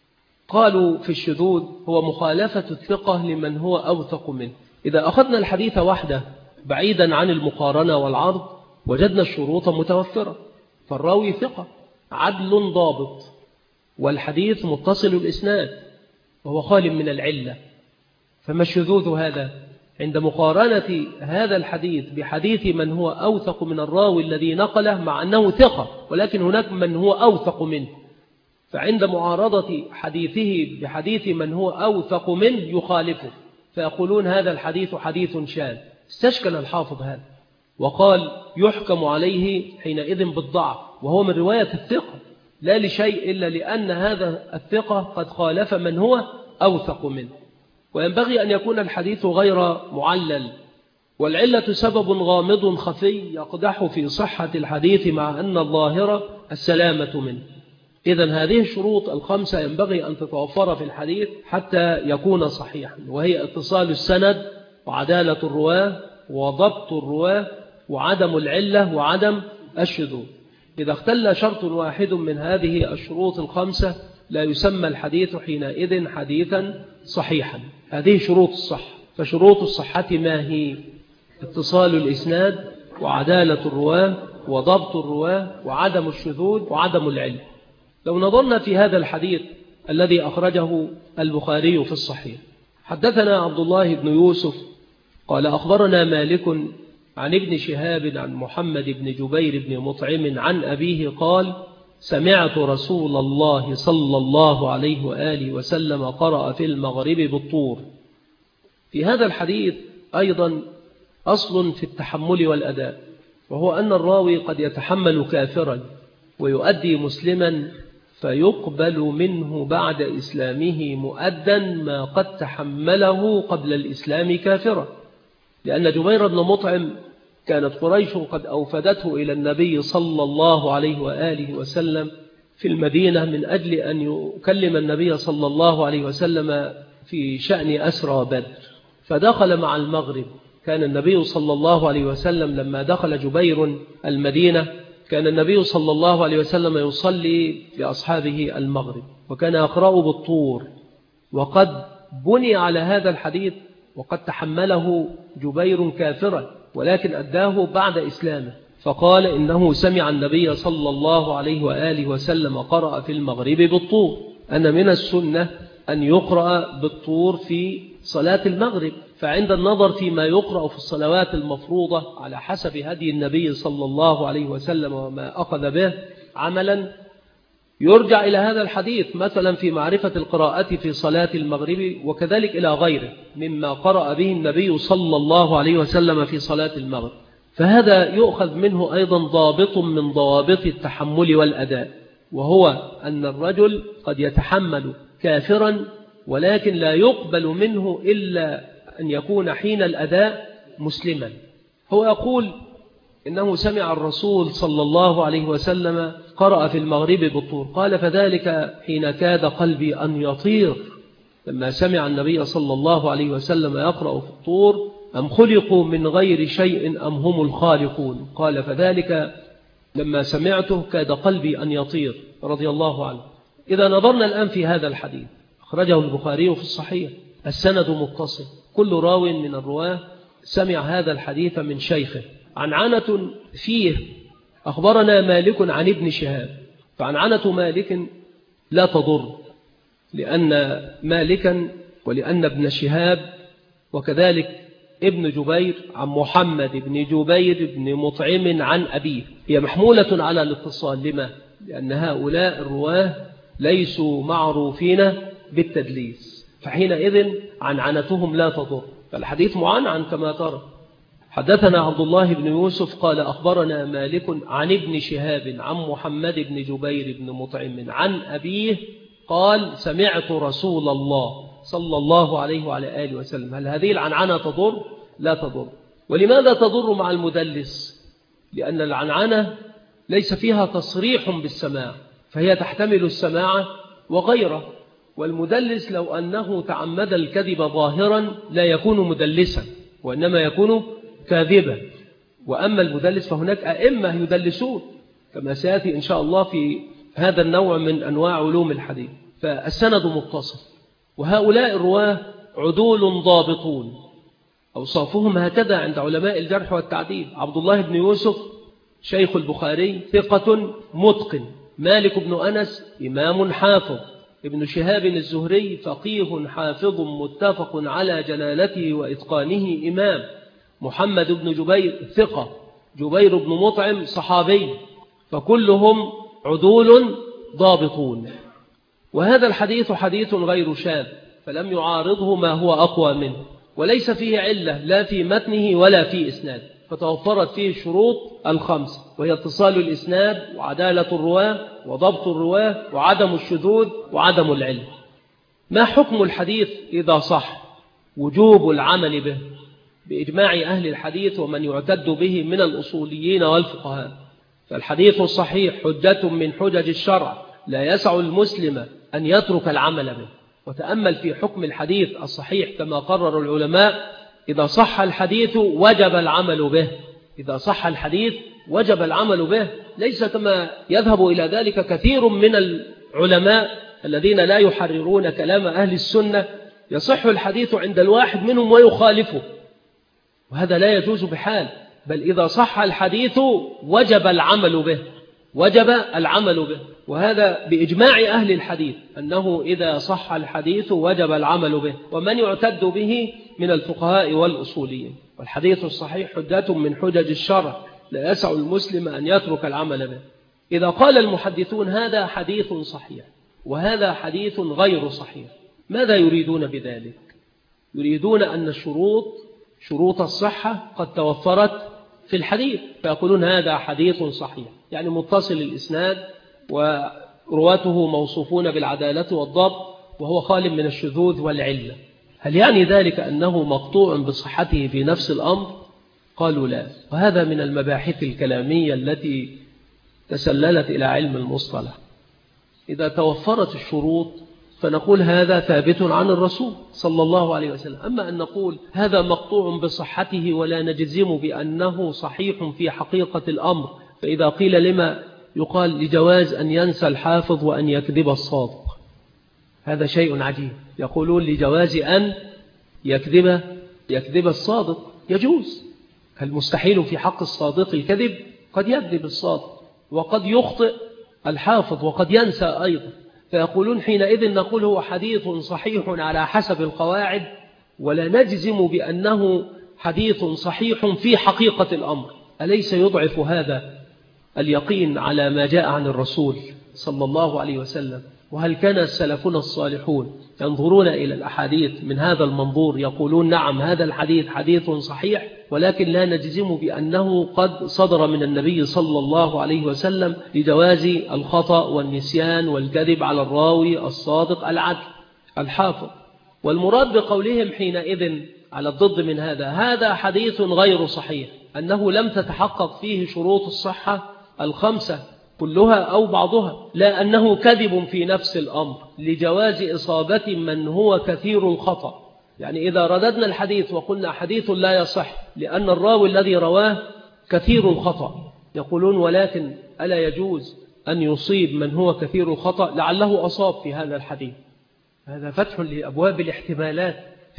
قالوا في الشذوذ هو مخالفة الثقة لمن هو أوثق منه. إذا أخذنا الحديث وحده بعيدا عن المقارنة والعرض وجدنا الشروط متوفرة، فالراوي ثقة عدل ضابط، والحديث متصل الإسناد وهو خال من العلة، فما الشذوذ هذا؟ عند مقارنة هذا الحديث بحديث من هو أوثق من الراوي الذي نقله، مع أنه ثقة ولكن هناك من هو أوثق منه، فعند معارضة حديثه بحديث من هو أوثق منه يخالفه، فيقولون هذا الحديث حديث شاذ. استشكل الحافظ هذا وقال يحكم عليه حينئذ بالضعف، وهو من رواية الثقة، لا لشيء إلا لأن هذا الثقة قد خالف من هو أوثق منه. وينبغي أن يكون الحديث غير معلل، والعلة سبب غامض خفي يقدح في صحة الحديث مع أن الظاهرة السلامة منه. إذن هذه الشروط الخمسة ينبغي أن تتوفر في الحديث حتى يكون صحيحا، وهي اتصال السند، وعدالة الرواة، وضبط الرواة، وعدم العلة، وعدم الشذوذ. إذا اختل شرط واحد من هذه الشروط الخمسة لا يسمى الحديث حينئذ حديثا صحيحا. هذه شروط الصحة. فشروط الصحة ما هي؟ اتصال الإسناد، وعدالة الرواة، وضبط الرواة، وعدم الشذوذ، وعدم العلم. لو نظرنا في هذا الحديث الذي أخرجه البخاري في الصحيح، حدثنا عبد الله بن يوسف قال أخبرنا مالك عن ابن شهاب عن محمد بن جبير بن مطعم عن أبيه قال سمعت رسول الله صلى الله عليه وآله وسلم قرأ في المغرب بالطور. في هذا الحديث أيضا أصل في التحمل والأداء، وهو أن الراوي قد يتحمل كافرا ويؤدي مسلما فيقبل منه بعد إسلامه مؤدا ما قد تحمله قبل الإسلام كافرا، لأن جبير بن مطعم كانت قريش قد أوفدته إلى النبي صلى الله عليه وآله وسلم في المدينة من أجل أن يكلم النبي صلى الله عليه وسلم في شأن أسرى بدر، فدخل مع المغرب. كان النبي صلى الله عليه وسلم لما دخل جبير المدينة كان النبي صلى الله عليه وسلم يصلي لأصحابه المغرب، وكان يقرأ بالطور، وقد بني على هذا الحديث وقد تحمله جبير كافرا، ولكن أداه بعد إسلامه، فقال إنه سمع النبي صلى الله عليه وآله وسلم قرأ في المغرب بالطور، أن من السنة أن يقرأ بالطور في صلاة المغرب. فعند النظر فيما يقرأ في الصلوات المفروضة على حسب هدي النبي صلى الله عليه وسلم وما أخذ به عملا يرجع إلى هذا الحديث، مثلا في معرفة القراءة في صلاة المغرب، وكذلك إلى غيره مما قرأ به النبي صلى الله عليه وسلم في صلاة المغرب. فهذا يؤخذ منه أيضا ضابط من ضوابط التحمل والأداء، وهو أن الرجل قد يتحمل كافرا ولكن لا يقبل منه إلا أن يكون حين الأداء مسلما. هو يقول إنه سمع الرسول صلى الله عليه وسلم قرأ في المغرب بالطور، قال فذلك حين كاد قلبي أن يطير لما سمع النبي صلى الله عليه وسلم يقرأ في الطور أم خلقوا من غير شيء أم هم الخالقون، قال فذلك لما سمعته كاد قلبي أن يطير رضي الله عنه. إذا نظرنا الآن في هذا الحديث أخرجه البخاري في الصحيح، السند متصل، كل راو من الرواه سمع هذا الحديث من شيخه. عنعنة فيه أخبرنا مالك عن ابن شهاب، فعنعنة مالك لا تضر، لأن مالكا ولأن ابن شهاب وكذلك ابن جبير عن محمد بن جبير بن مطعم عن أبيه، هي محمولة على الاتصال. لما؟ لأن هؤلاء الرواه ليسوا معروفين بالتدليس، فحينئذ عنعنتهم لا تضر، فالحديث معنعن كما ترى. حدثنا عبد الله بن يوسف قال أخبرنا مالك عن ابن شهاب عن محمد بن جبير بن مطعم عن أبيه قال سمعت رسول الله صلى الله عليه وعلى آله وسلم. هل هذه العنعنة تضر؟ لا تضر. ولماذا تضر مع المدلس؟ لأن العنعنة ليس فيها تصريح بالسماع، فهي تحتمل السماع وغيره، والمدلس لو أنه تعمد الكذب ظاهرا لا يكون مدلسا، وإنما يكون كاذبا. وأما المدلس فهناك أئمة يدلسون كما سيأتي إن شاء الله في هذا النوع من أنواع علوم الحديث. فالسند متصل، وهؤلاء الرواه عدول ضابطون، أوصافهم هكذا عند علماء الجرح والتعديل. عبد الله بن يوسف شيخ البخاري ثقة متقن، مالك بن أنس إمام حافظ، ابن شهاب الزهري فقيه حافظ متفق على جلالته وإتقانه إمام، محمد بن جبير ثقة، جبير بن مطعم صحابي، فكلهم عدول ضابطون. وهذا الحديث حديث غير شاذ، فلم يعارضه ما هو أقوى منه، وليس فيه علة لا في متنه ولا في إسناد، فتوفرت فيه الشروط الخمس، وهي اتصال الإسناد وعدالة الرواه وضبط الرواه وعدم الشذوذ وعدم العلم. ما حكم الحديث إذا صح؟ وجوب العمل به بإجماع أهل الحديث ومن يعتد به من الأصوليين والفقهاء. فالحديث الصحيح حجة من حجج الشرع، لا يسع المسلم أن يترك العمل به. وتأمل في حكم الحديث الصحيح كما قرر العلماء: إذا صح الحديث وجب العمل به، إذا صح الحديث وجب العمل به، ليس كما يذهب إلى ذلك كثير من العلماء الذين لا يحررون كلام أهل السنة، يصح الحديث عند الواحد منهم ويخالفه، وهذا لا يجوز بحال. بل إذا صح الحديث وجب العمل به، وجب العمل به، وهذا بإجماع أهل الحديث أنه إذا صح الحديث وجب العمل به، ومن يعتد به من الفقهاء والأصوليين. والحديث الصحيح حجة من حجج الشرع، لا يسع المسلم أن يترك العمل به. إذا قال المحدثون هذا حديث صحيح وهذا حديث غير صحيح، ماذا يريدون بذلك؟ يريدون أن الشروط شروط الصحة قد توفرت في الحديث، فيقولون هذا حديث صحيح، يعني متصل الإسناد ورواته موصوفون بالعدالة والضبط وهو خال من الشذوذ والعلة. هل يعني ذلك أنه مقطوع بصحته في نفس الأمر؟ قالوا لا. وهذا من المباحث الكلامية التي تسللت إلى علم المصطلح. إذا توفرت الشروط فنقول هذا ثابت عن الرسول صلى الله عليه وسلم. أما أن نقول هذا مقطوع بصحته ولا نجزم بأنه صحيح في حقيقة الأمر، فإذا قيل لما يقال لجواز أن ينسى الحافظ وأن يكذب الصادق، هذا شيء عجيب. يقولون لجواز أن يكذب يكذب الصادق، يجوز. المستحيل في حق الصادق الكذب، قد يكذب الصادق وقد يخطئ الحافظ وقد ينسى أيضا، فيقولون حينئذ نقول هو حديث صحيح على حسب القواعد ولا نجزم بأنه حديث صحيح في حقيقة الأمر. أليس يضعف هذا اليقين على ما جاء عن الرسول صلى الله عليه وسلم؟ وهل كان سلفنا الصالحون ينظرون إلى الأحاديث من هذا المنظور، يقولون نعم هذا الحديث حديث صحيح ولكن لا نجزم بأنه قد صدر من النبي صلى الله عليه وسلم لجواز الخطأ والنسيان والكذب على الراوي الصادق العدل الحافظ. والمراد بقولهم حينئذ على الضد من هذا، هذا حديث غير صحيح، أنه لم تتحقق فيه شروط الصحة الخمسة كلها أو بعضها، لا أنه كذب في نفس الأمر لجواز إصابة من هو كثير الخطأ. يعني إذا رددنا الحديث وقلنا حديث لا يصح لأن الراوي الذي رواه كثير الخطأ، يقولون ولكن ألا يجوز أن يصيب من هو كثير الخطأ لعله أصاب في هذا الحديث؟ هذا فتح لأبواب الاحتمالات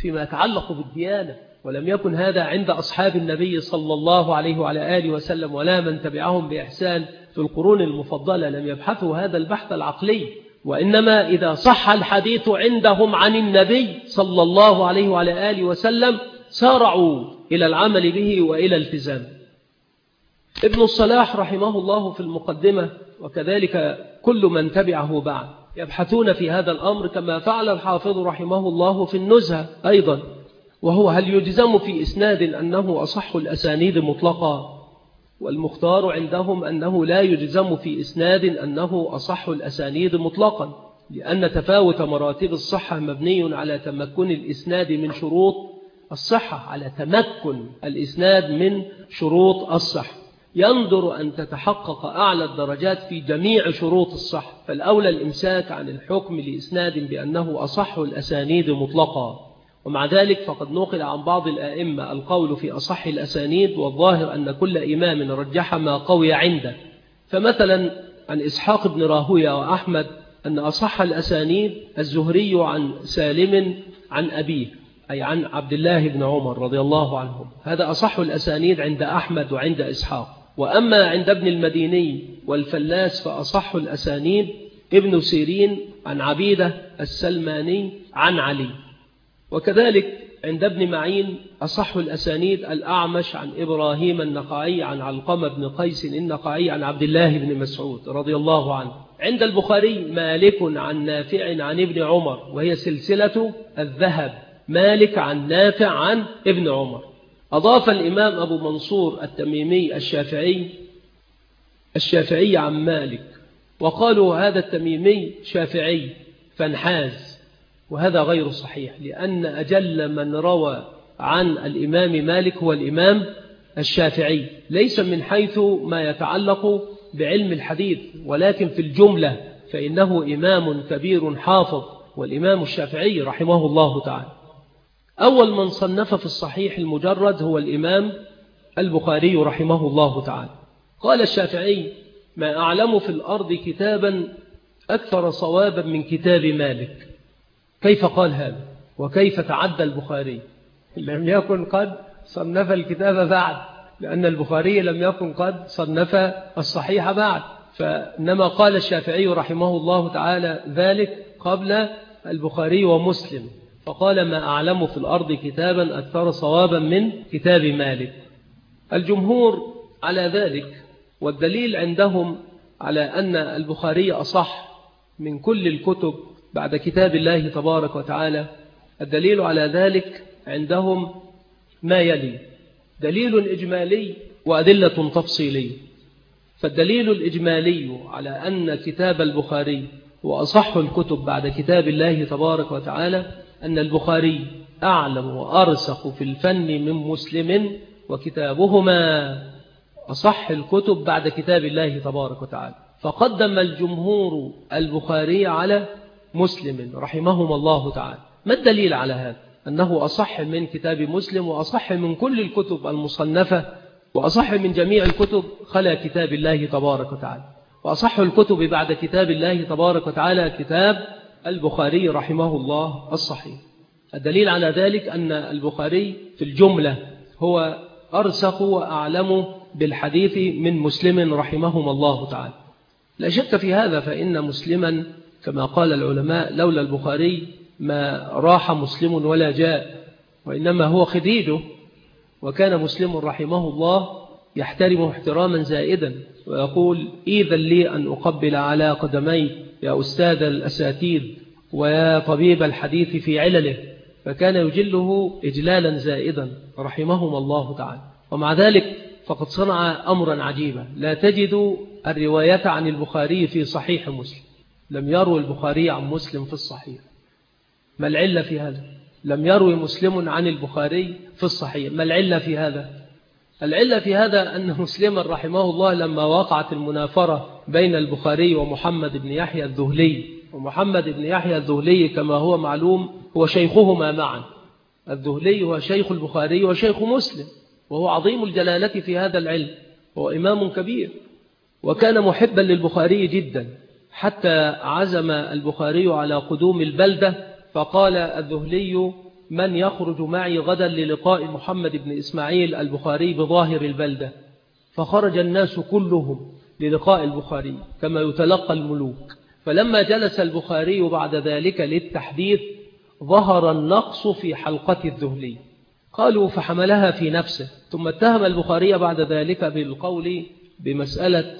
فيما يتعلق بالديانة، ولم يكن هذا عند أصحاب النبي صلى الله عليه وعلى آله وسلم ولا من تبعهم بإحسان في القرون المفضلة، لم يبحثوا هذا البحث العقلي، وإنما إذا صح الحديث عندهم عن النبي صلى الله عليه وعلى آله وسلم سارعوا إلى العمل به وإلى التزامه. ابن الصلاح رحمه الله في المقدمة وكذلك كل من تبعه بعد يبحثون في هذا الأمر كما فعل الحافظ رحمه الله في النزهة أيضا، وهو هل يجزم في إسناد أنه أصح الأسانيد مطلقا؟ والمختار عندهم أنه لا يجزم في إسناد أنه أصح الأسانيد مطلقا، لأن تفاوت مراتب الصحة مبني على تمكن الإسناد من شروط الصحة، على تمكن الإسناد من شروط الصحة. ينظر أن تتحقق أعلى الدرجات في جميع شروط الصحة، فالأولى الإمساك عن الحكم لإسناد بأنه أصح الأسانيد مطلقا. ومع ذلك فقد نقل عن بعض الآئمة القول في أصح الأسانيد، والظاهر أن كل إمام رجح ما قوي عنده. فمثلا عن إسحاق بن راهوية وأحمد أن أصح الأسانيد الزهري عن سالم عن أبيه، أي عن عبد الله بن عمر رضي الله عنهم، هذا أصح الأسانيد عند أحمد وعند إسحاق. وأما عند ابن المديني والفلاس فأصح الأسانيد ابن سيرين عن عبيدة السلماني عن علي. وكذلك عند ابن معين أصح الأسانيد الأعمش عن إبراهيم النخعي عن علقمة بن قيس النخعي عن عبد الله بن مسعود رضي الله عنه. عند البخاري مالك عن نافع عن ابن عمر، وهي سلسلة الذهب، مالك عن نافع عن ابن عمر. أضاف الإمام أبو منصور التميمي الشافعي الشافعي عن مالك، وقالوا هذا التميمي شافعي فانحاز، وهذا غير صحيح، لأن أجل من روى عن الإمام مالك هو الإمام الشافعي، ليس من حيث ما يتعلق بعلم الحديث، ولكن في الجملة فإنه إمام كبير حافظ، والإمام الشافعي رحمه الله تعالى. أول من صنف في الصحيح المجرد هو الإمام البخاري رحمه الله تعالى. قال الشافعي: ما أعلم في الأرض كتابا أكثر صوابا من كتاب مالك. كيف قال هذا؟ وكيف تعدى البخاري؟ لم يكن قد صنف الكتاب بعد، لأن البخاري لم يكن قد صنف الصحيح بعد، فإنما قال الشافعي رحمه الله تعالى ذلك قبل البخاري ومسلم، فقال: ما أعلم في الأرض كتابا أكثر صوابا من كتاب مالك. الجمهور على ذلك، والدليل عندهم على أن البخاري أصح من كل الكتب بعد كتاب الله تبارك وتعالى. الدليل على ذلك عندهم ما يلي: دليل إجمالي وأدلة تفصيلية. فالدليل الإجمالي على أن كتاب البخاري هو أصح الكتب بعد كتاب الله تبارك وتعالى أن البخاري أعلم وأرسخ في الفن من مسلم، وكتابهما أصح الكتب بعد كتاب الله تبارك وتعالى. فقدم الجمهور البخاري على مسلم رحمهم الله تعالى. ما الدليل على هذا؟ أنه أصح من كتاب مسلم، وأصح من كل الكتب المصنفة، وأصح من جميع الكتب خلا كتاب الله تبارك وتعالى. وأصح الكتب بعد كتاب الله تبارك وتعالى كتاب البخاري رحمه الله الصحيح. الدليل على ذلك أن البخاري في الجملة هو أرسخ وأعلم بالحديث من مسلم رحمهم الله تعالى. لا شك في هذا، فإن مسلما كما قال العلماء لولا البخاري ما راح مسلم ولا جاء، وإنما هو خديجه. وكان مسلم رحمه الله يحترم احتراما زائدا ويقول: إذن لي أن أقبل على قدمي يا أستاذ الأساتيد ويا طبيب الحديث في علله، فكان يجله إجلالا زائدا رحمهم الله تعالى. ومع ذلك فقد صنع أمرا عجيبا: لا تجد الرواية عن البخاري في صحيح مسلم، لم يروي البخاري عن مسلم في الصحيح. ما العلة في هذا؟ لم يروي مسلم عن البخاري في الصحيح. ما العلة في هذا؟ العلة في هذا أن مسلما رحمه الله لما وقعت المنافرة بين البخاري ومحمد بن يحيى الذهلي، ومحمد بن يحيى الذهلي كما هو معلوم هو شيخهما معا، الذهلي هو شيخ البخاري وشيخ مسلم، وهو عظيم الجلالة في هذا العلم، هو إمام كبير، وكان محبا للبخاري جدا، حتى عزم البخاري على قدوم البلدة، فقال الذهلي: من يخرج معي غدا للقاء محمد بن إسماعيل البخاري بظاهر البلدة، فخرج الناس كلهم للقاء البخاري كما يتلقى الملوك. فلما جلس البخاري بعد ذلك للتحديث ظهر النقص في حلقة الذهلي، قالوا فحملها في نفسه، ثم اتهم البخاري بعد ذلك بالقول بمسألة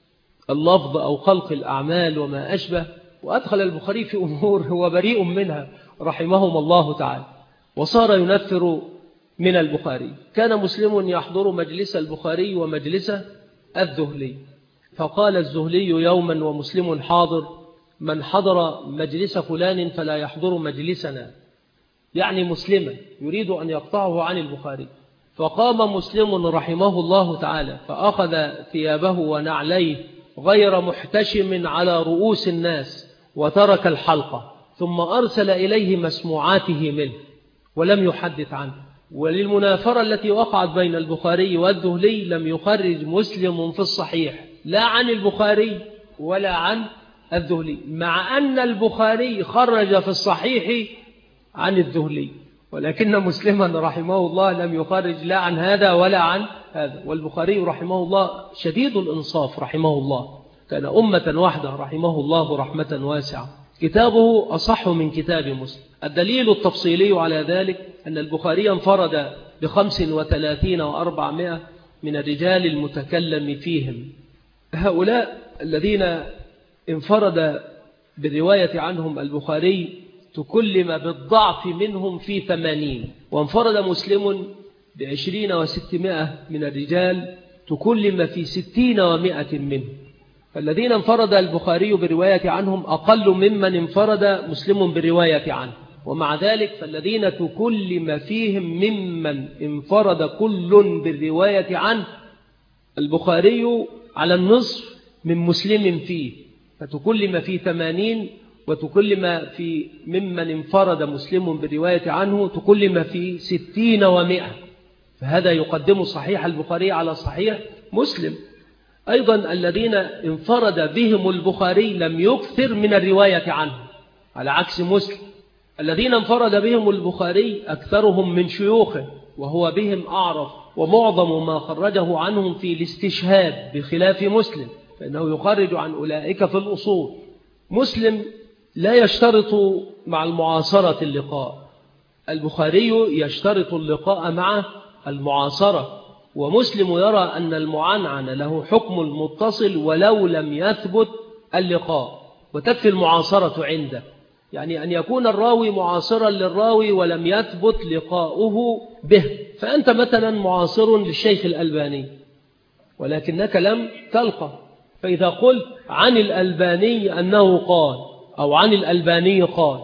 اللفظ أو خلق الأعمال وما أشبه، وأدخل البخاري في أمور هو بريء منها رحمهم الله تعالى، وصار ينفر من البخاري. كان مسلم يحضر مجلس البخاري ومجلس الذهلي، فقال الزهلي يوما ومسلم حاضر: من حضر مجلس فلان فلا يحضر مجلسنا، يعني مسلما يريد أن يقطعه عن البخاري. فقام مسلم رحمه الله تعالى فأخذ ثيابه ونعليه غير محتشم على رؤوس الناس وترك الحلقة، ثم أرسل إليه مسموعاته منه ولم يحدث عنه. وللمنافرة التي وقعت بين البخاري والذهلي لم يخرج مسلم في الصحيح لا عن البخاري ولا عن الذهلي، مع أن البخاري خرج في الصحيح عن الذهلي، ولكن مسلما رحمه الله لم يخرج لا عن هذا ولا عن هذا. والبخاري رحمه الله شديد الإنصاف رحمه الله، كان أمة واحدة رحمه الله رحمة واسعة، كتابه أصح من كتاب مسلم. الدليل التفصيلي على ذلك أن البخاري انفرد بخمس وثلاثين وأربعمائة من الرجال المتكلم فيهم. هؤلاء الذين انفرد بالرواية عنهم البخاري تكلم بالضعف منهم في ثمانين، وانفرد مسلم بعشرين وستمائة من الرجال تكلم في ستين ومائة منهم. فالذين انفرد البخاري بالرواية عنهم أقل ممن انفرد مسلم بالرواية عنه، ومع ذلك فالذين تكلم فيهم ممن انفرد كل بالرواية عنه البخاري على النصف من مسلم فيه، فتكلم في ثمانين، وتكلم في ممن انفرد مسلم بالرواية عنه تكلم في ستين ومائة، فهذا يقدم صحيح البخاري على صحيح مسلم. أيضا الذين انفرد بهم البخاري لم يكثر من الرواية عنه، على عكس مسلم الذين انفرد بهم البخاري أكثرهم من شيوخه وهو بهم أعرف، ومعظم ما خرجه عنهم في الاستشهاد بخلاف مسلم فإنه يخرج عن أولئك في الأصول. مسلم لا يشترط مع المعاصرة اللقاء، البخاري يشترط اللقاء مع المعاصرة، ومسلم يرى أن المعنعن له حكم المتصل ولو لم يثبت اللقاء، وتكفي المعاصرة عنده، يعني أن يكون الراوي معاصرا للراوي ولم يثبت لقاؤه به. فأنت مثلا معاصر للشيخ الألباني ولكنك لم تلقى، فإذا قلت عن الألباني أنه قال أو عن الألباني قال،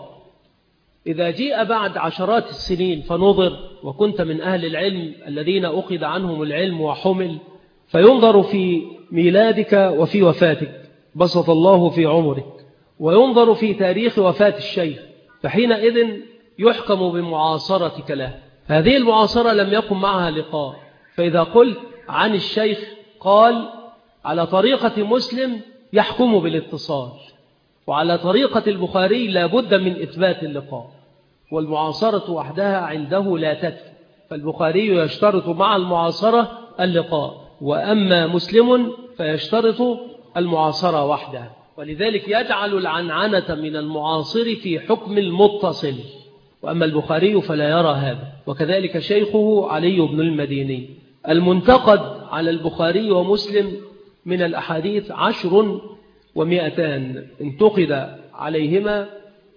إذا جيء بعد عشرات السنين فنظر وكنت من أهل العلم الذين أخذ عنهم العلم وحمل، فينظر في ميلادك وفي وفاتك بسط الله في عمرك، وينظر في تاريخ وفاة الشيخ، فحينئذ يحكم بمعاصرتك له. هذه المعاصرة لم يكن معها لقاء، فإذا قلت عن الشيخ قال على طريقة مسلم يحكم بالاتصال، وعلى طريقة البخاري لا بد من إثبات اللقاء، والمعاصرة وحدها عنده لا تكفي، فالبخاري يشترط مع المعاصرة اللقاء، وأما مسلم فيشترط المعاصرة وحدها، ولذلك يجعل العنعنة من المعاصر في حكم المتصل، وأما البخاري فلا يرى هذا، وكذلك شيخه علي بن المديني. المنتقد على البخاري ومسلم من الأحاديث عشر ومئتان، انتقد عليهما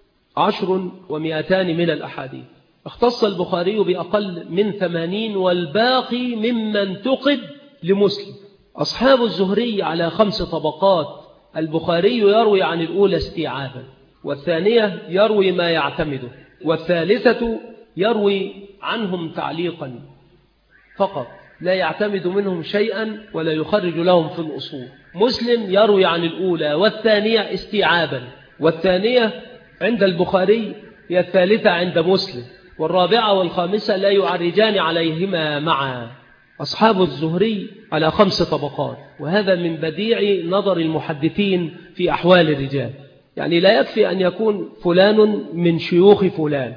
عشر ومئتان من الأحاديث، اختص البخاري بأقل من ثمانين، والباقي ممن تقد لمسلم. أصحاب الزهري على خمس طبقات، البخاري يروي عن الأولى استيعابا، والثانية يروي ما يعتمده، والثالثة يروي عنهم تعليقا فقط لا يعتمد منهم شيئا ولا يخرج لهم في الأصول. مسلم يروي عن الأولى والثانية استيعابا، والثانية عند البخاري هي الثالثة عند مسلم، والرابعة والخامسة لا يعرجان عليهما معا. أصحاب الزهري على خمس طبقات، وهذا من بديع نظر المحدثين في أحوال الرجال، يعني لا يكفي أن يكون فلان من شيوخ فلان،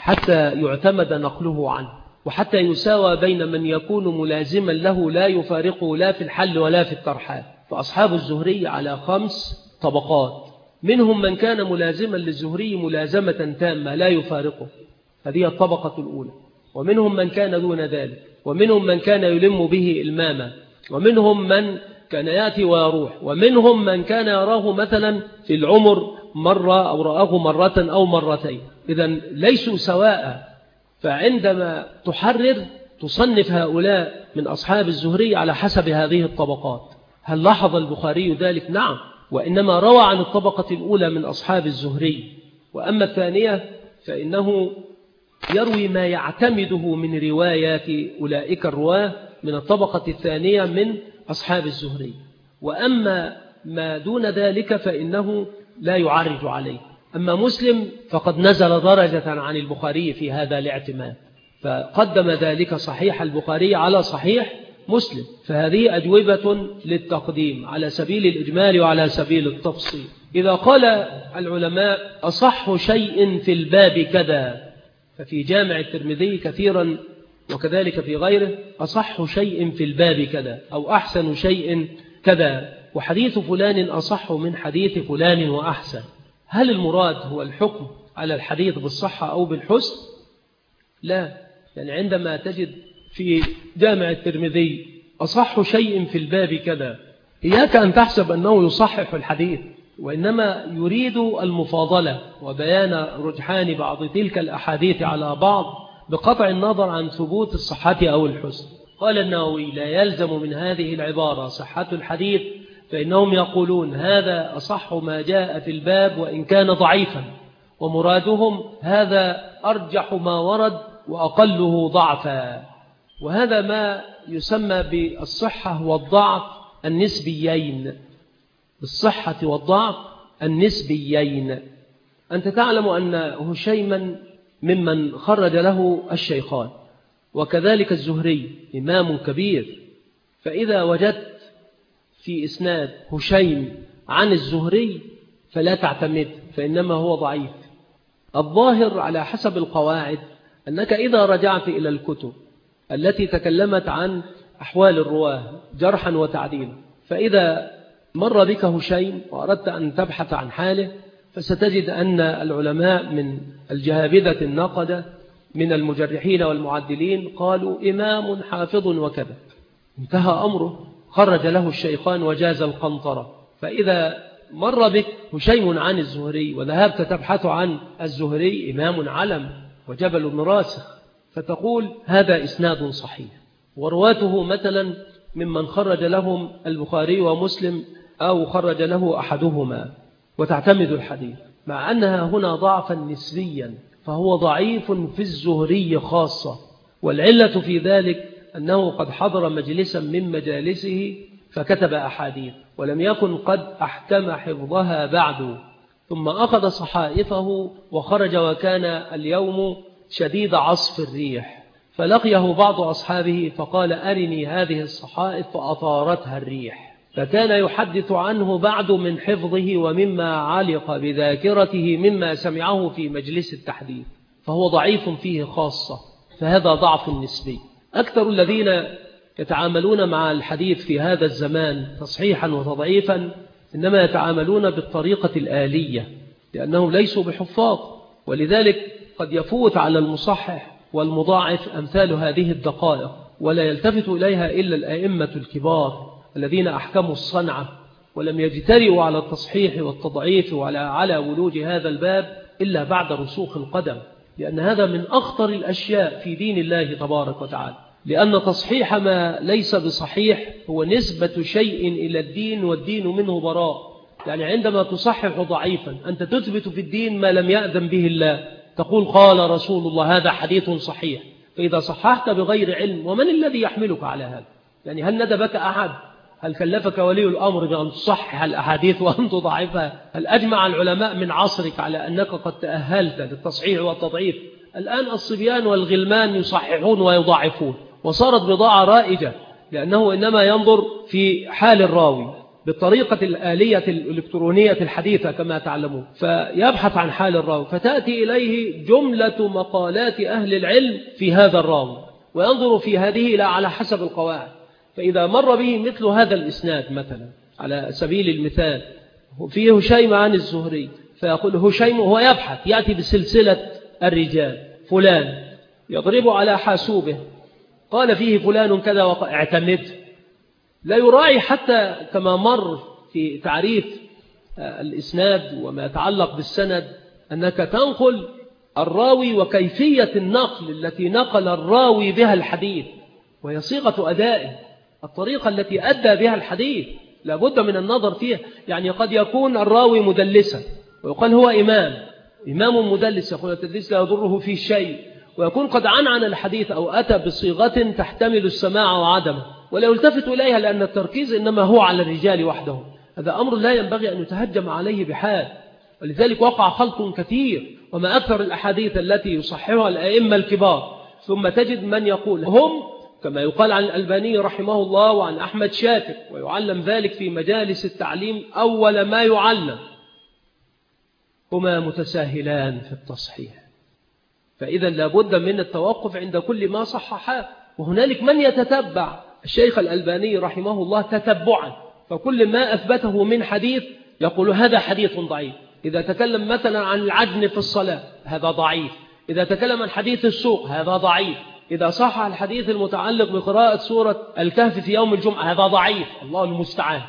حتى يعتمد نقله عنه، وحتى يساوى بين من يكون ملازما له لا يفارقه لا في الحل ولا في الترحال. فأصحاب الزهري على خمس طبقات، منهم من كان ملازما للزهري ملازمة تامة لا يفارقه، هذه الطبقة الأولى، ومنهم من كان دون ذلك، ومنهم من كان يلم به إلماما، ومنهم من كان يأتي ويروح، ومنهم من كان يراه مثلا في العمر مرة أو رآه مرة أو مرتين. إذن ليسوا سواء، فعندما تحرر تصنف هؤلاء من أصحاب الزهري على حسب هذه الطبقات. هل لاحظ البخاري ذلك؟ نعم، وإنما روى عن الطبقة الأولى من أصحاب الزهري، وأما الثانية فإنه يروي ما يعتمده من روايات أولئك الرواه من الطبقة الثانية من أصحاب الزهري، وأما ما دون ذلك فإنه لا يعرج عليه. أما مسلم فقد نزل درجة عن البخاري في هذا الاعتماد، فقدم ذلك صحيح البخاري على صحيح مسلم. فهذه أجوبة للتقديم على سبيل الإجمال وعلى سبيل التفصيل. إذا قال العلماء أصح شيء في الباب كذا، ففي جامع الترمذي كثيرا وكذلك في غيره أصح شيء في الباب كذا، أو أحسن شيء كذا، وحديث فلان أصح من حديث فلان وأحسن. هل المراد هو الحكم على الحديث بالصحة أو بالحسن؟ لا، يعني عندما تجد في جامع الترمذي أصح شيء في الباب كذا، إياك أن تحسب أنه يصحح الحديث، وإنما يريد المفاضلة وبيان رجحان بعض تلك الأحاديث على بعض بقطع النظر عن ثبوت الصحة أو الحسن. قال النووي: لا يلزم من هذه العبارة صحة الحديث، فإنهم يقولون هذا أصح ما جاء في الباب وإن كان ضعيفا، ومرادهم هذا أرجح ما ورد وأقله ضعفا. وهذا ما يسمى بالصحة والضعف النسبيين، بالصحة والضعف النسبيين. أنت تعلم أن هشيما ممن خرج له الشيخان، وكذلك الزهري إمام كبير، فإذا وجدت في إسناد هشيم عن الزهري فلا تعتمد، فإنما هو ضعيف. الظاهر على حسب القواعد أنك إذا رجعت إلى الكتب التي تكلمت عن أحوال الرواه جرحا وتعديلا، فإذا مر بك هشيم وأردت أن تبحث عن حاله، فستجد أن العلماء من الجهابذة النقدة من المجرحين والمعدلين قالوا إمام حافظ وكذا، انتهى أمره، خرج له الشيخان وجاز القنطرة. فإذا مر بك هشيم عن الزهري وذهبت تبحث عن الزهري، إمام علم وجبل راسخ، فتقول هذا إسناد صحيح، ورواته مثلا ممن خرج لهم البخاري ومسلم أو خرج له أحدهما، وتعتمد الحديث، مع أنها هنا ضعفا نسبيا، فهو ضعيف في الزهري خاصة. والعلة في ذلك أنه قد حضر مجلسا من مجالسه فكتب أحاديث ولم يكن قد أحكم حفظها بعد، ثم أخذ صحائفه وخرج، وكان اليوم شديد عصف الريح، فلقيه بعض أصحابه فقال: أرني هذه الصحائف، فأطارتها الريح. فكان يحدث عنه بعد من حفظه ومما علق بذاكرته مما سمعه في مجلس التحديث، فهو ضعيف فيه خاصة، فهذا ضعف نسبي. أكثر الذين يتعاملون مع الحديث في هذا الزمان تصحيحا وتضعيفا إنما يتعاملون بالطريقة الآلية، لأنهم ليسوا بحفاظ، ولذلك قد يفوت على المصحح والمضاعف أمثال هذه الدقائق، ولا يلتفت إليها إلا الأئمة الكبار الذين أحكموا الصنعة ولم يجترئوا على التصحيح والتضعيف وعلى على ولوج هذا الباب إلا بعد رسوخ القدم، لأن هذا من أخطر الأشياء في دين الله تبارك وتعالى، لأن تصحيح ما ليس بصحيح هو نسبة شيء إلى الدين والدين منه براء. يعني عندما تصحح ضعيفا أنت تثبت في الدين ما لم يأذن به الله، تقول قال رسول الله هذا حديث صحيح. فإذا صححت بغير علم، ومن الذي يحملك على هذا؟ يعني هل ندبك أحد؟ هل كلفك ولي الأمر بأن تصحح الأحاديث وأن تضعفها؟ هل أجمع العلماء من عصرك على أنك قد تأهلت للتصحيح والتضعيف؟ الآن الصبيان والغلمان يصححون ويضعفون، وصارت بضاعة رائجة، لأنه إنما ينظر في حال الراوي بالطريقة الآلية الإلكترونية الحديثة كما تعلمون، فيبحث عن حال الراوي، فتأتي إليه جملة مقالات أهل العلم في هذا الراوي، وينظر في هذه لا على حسب القواعد. فإذا مر به مثل هذا الإسناد مثلا على سبيل المثال فيه هشيم عن الزهري، فيقول هشيم، وهو يبحث يأتي بسلسلة الرجال، فلان يضرب على حاسوبه قال فيه فلان كذا واعتمد، لا يراعي حتى كما مر في تعريف الإسناد وما يتعلق بالسند أنك تنقل الراوي وكيفية النقل التي نقل الراوي بها الحديث، وهي صيغة أدائه، الطريقة التي أدى بها الحديث لابد من النظر فيها. يعني قد يكون الراوي مدلسا ويقال هو إمام إمام مدلس، يقول التدليس لا يضره في شيء، ويكون قد عنعن الحديث أو أتى بصيغة تحتمل السماع وعدمه ولا يلتفت إليها، لأن التركيز إنما هو على الرجال وحده. هذا أمر لا ينبغي أن يتهجم عليه بحال، ولذلك وقع خلط كثير. وما أكثر الأحاديث التي يصححها الأئمة الكبار، ثم تجد من يقول هم كما يقال عن الألباني رحمه الله وعن أحمد شاكر، ويعلم ذلك في مجالس التعليم أول ما يعلم، هما متساهلان في التصحيح. فإذا لابد من التوقف عند كل ما صححاه. وهنالك من يتتبع الشيخ الألباني رحمه الله تتبعا، فكل ما أثبته من حديث يقول هذا حديث ضعيف. إذا تكلم مثلا عن العجن في الصلاة هذا ضعيف، إذا تكلم عن حديث السوق هذا ضعيف، إذا صح الحديث المتعلق بقراءة سورة الكهف في يوم الجمعة هذا ضعيف، الله المستعان.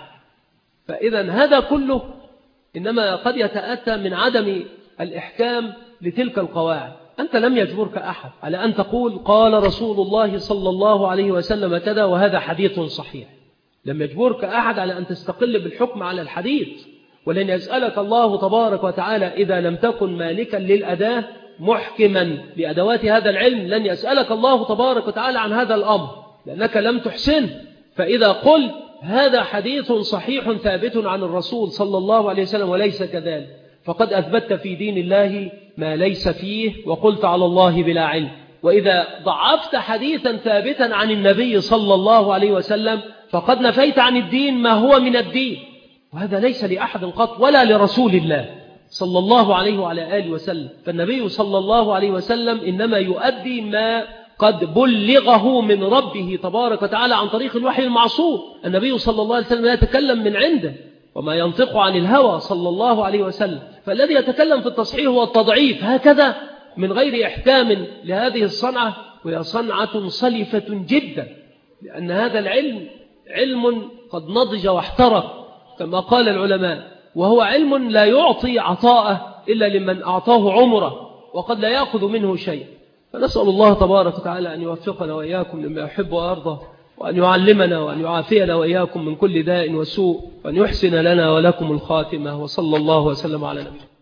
فإذا هذا كله إنما قد يتأتى من عدم الإحكام لتلك القواعد. أنت لم يجبرك أحد على أن تقول قال رسول الله صلى الله عليه وسلم كذا وهذا حديث صحيح، لم يجبرك أحد على أن تستقل بالحكم على الحديث. ولن يسألك الله تبارك وتعالى إذا لم تكن مالكا للأداة محكما لأدوات هذا العلم، لن يسألك الله تبارك وتعالى عن هذا الأمر لأنك لم تحسن. فإذا قلت هذا حديث صحيح ثابت عن الرسول صلى الله عليه وسلم وليس كذلك، فقد أثبتت في دين الله ما ليس فيه وقلت على الله بلا علم. وإذا ضعفت حديثا ثابتا عن النبي صلى الله عليه وسلم فقد نفيت عن الدين ما هو من الدين، وهذا ليس لأحد قط ولا لرسول الله صلى الله عليه وعلى آله وسلم. فالنبي صلى الله عليه وسلم إنما يؤدي ما قد بلغه من ربه تبارك وتعالى عن طريق الوحي المعصوم. النبي صلى الله عليه وسلم لا يتكلم من عنده وما ينطق عن الهوى صلى الله عليه وسلم، فالذي يتكلم في التصحيح هو التضعيف هكذا من غير إحكام لهذه الصنعة، وهي صنعة صلفة جدا، لأن هذا العلم علم قد نضج واحترق كما قال العلماء، وهو علم لا يعطي عطاءه إلا لمن أعطاه عمره وقد لا يأخذ منه شيء. فنسأل الله تبارك وتعالى أن يوفقنا وإياكم لما يحب وأرضى، وأن يعلمنا وأن يعافينا وإياكم من كل داء وسوء، وأن يحسن لنا ولكم الخاتمة. وصلى الله وسلم على نبينا.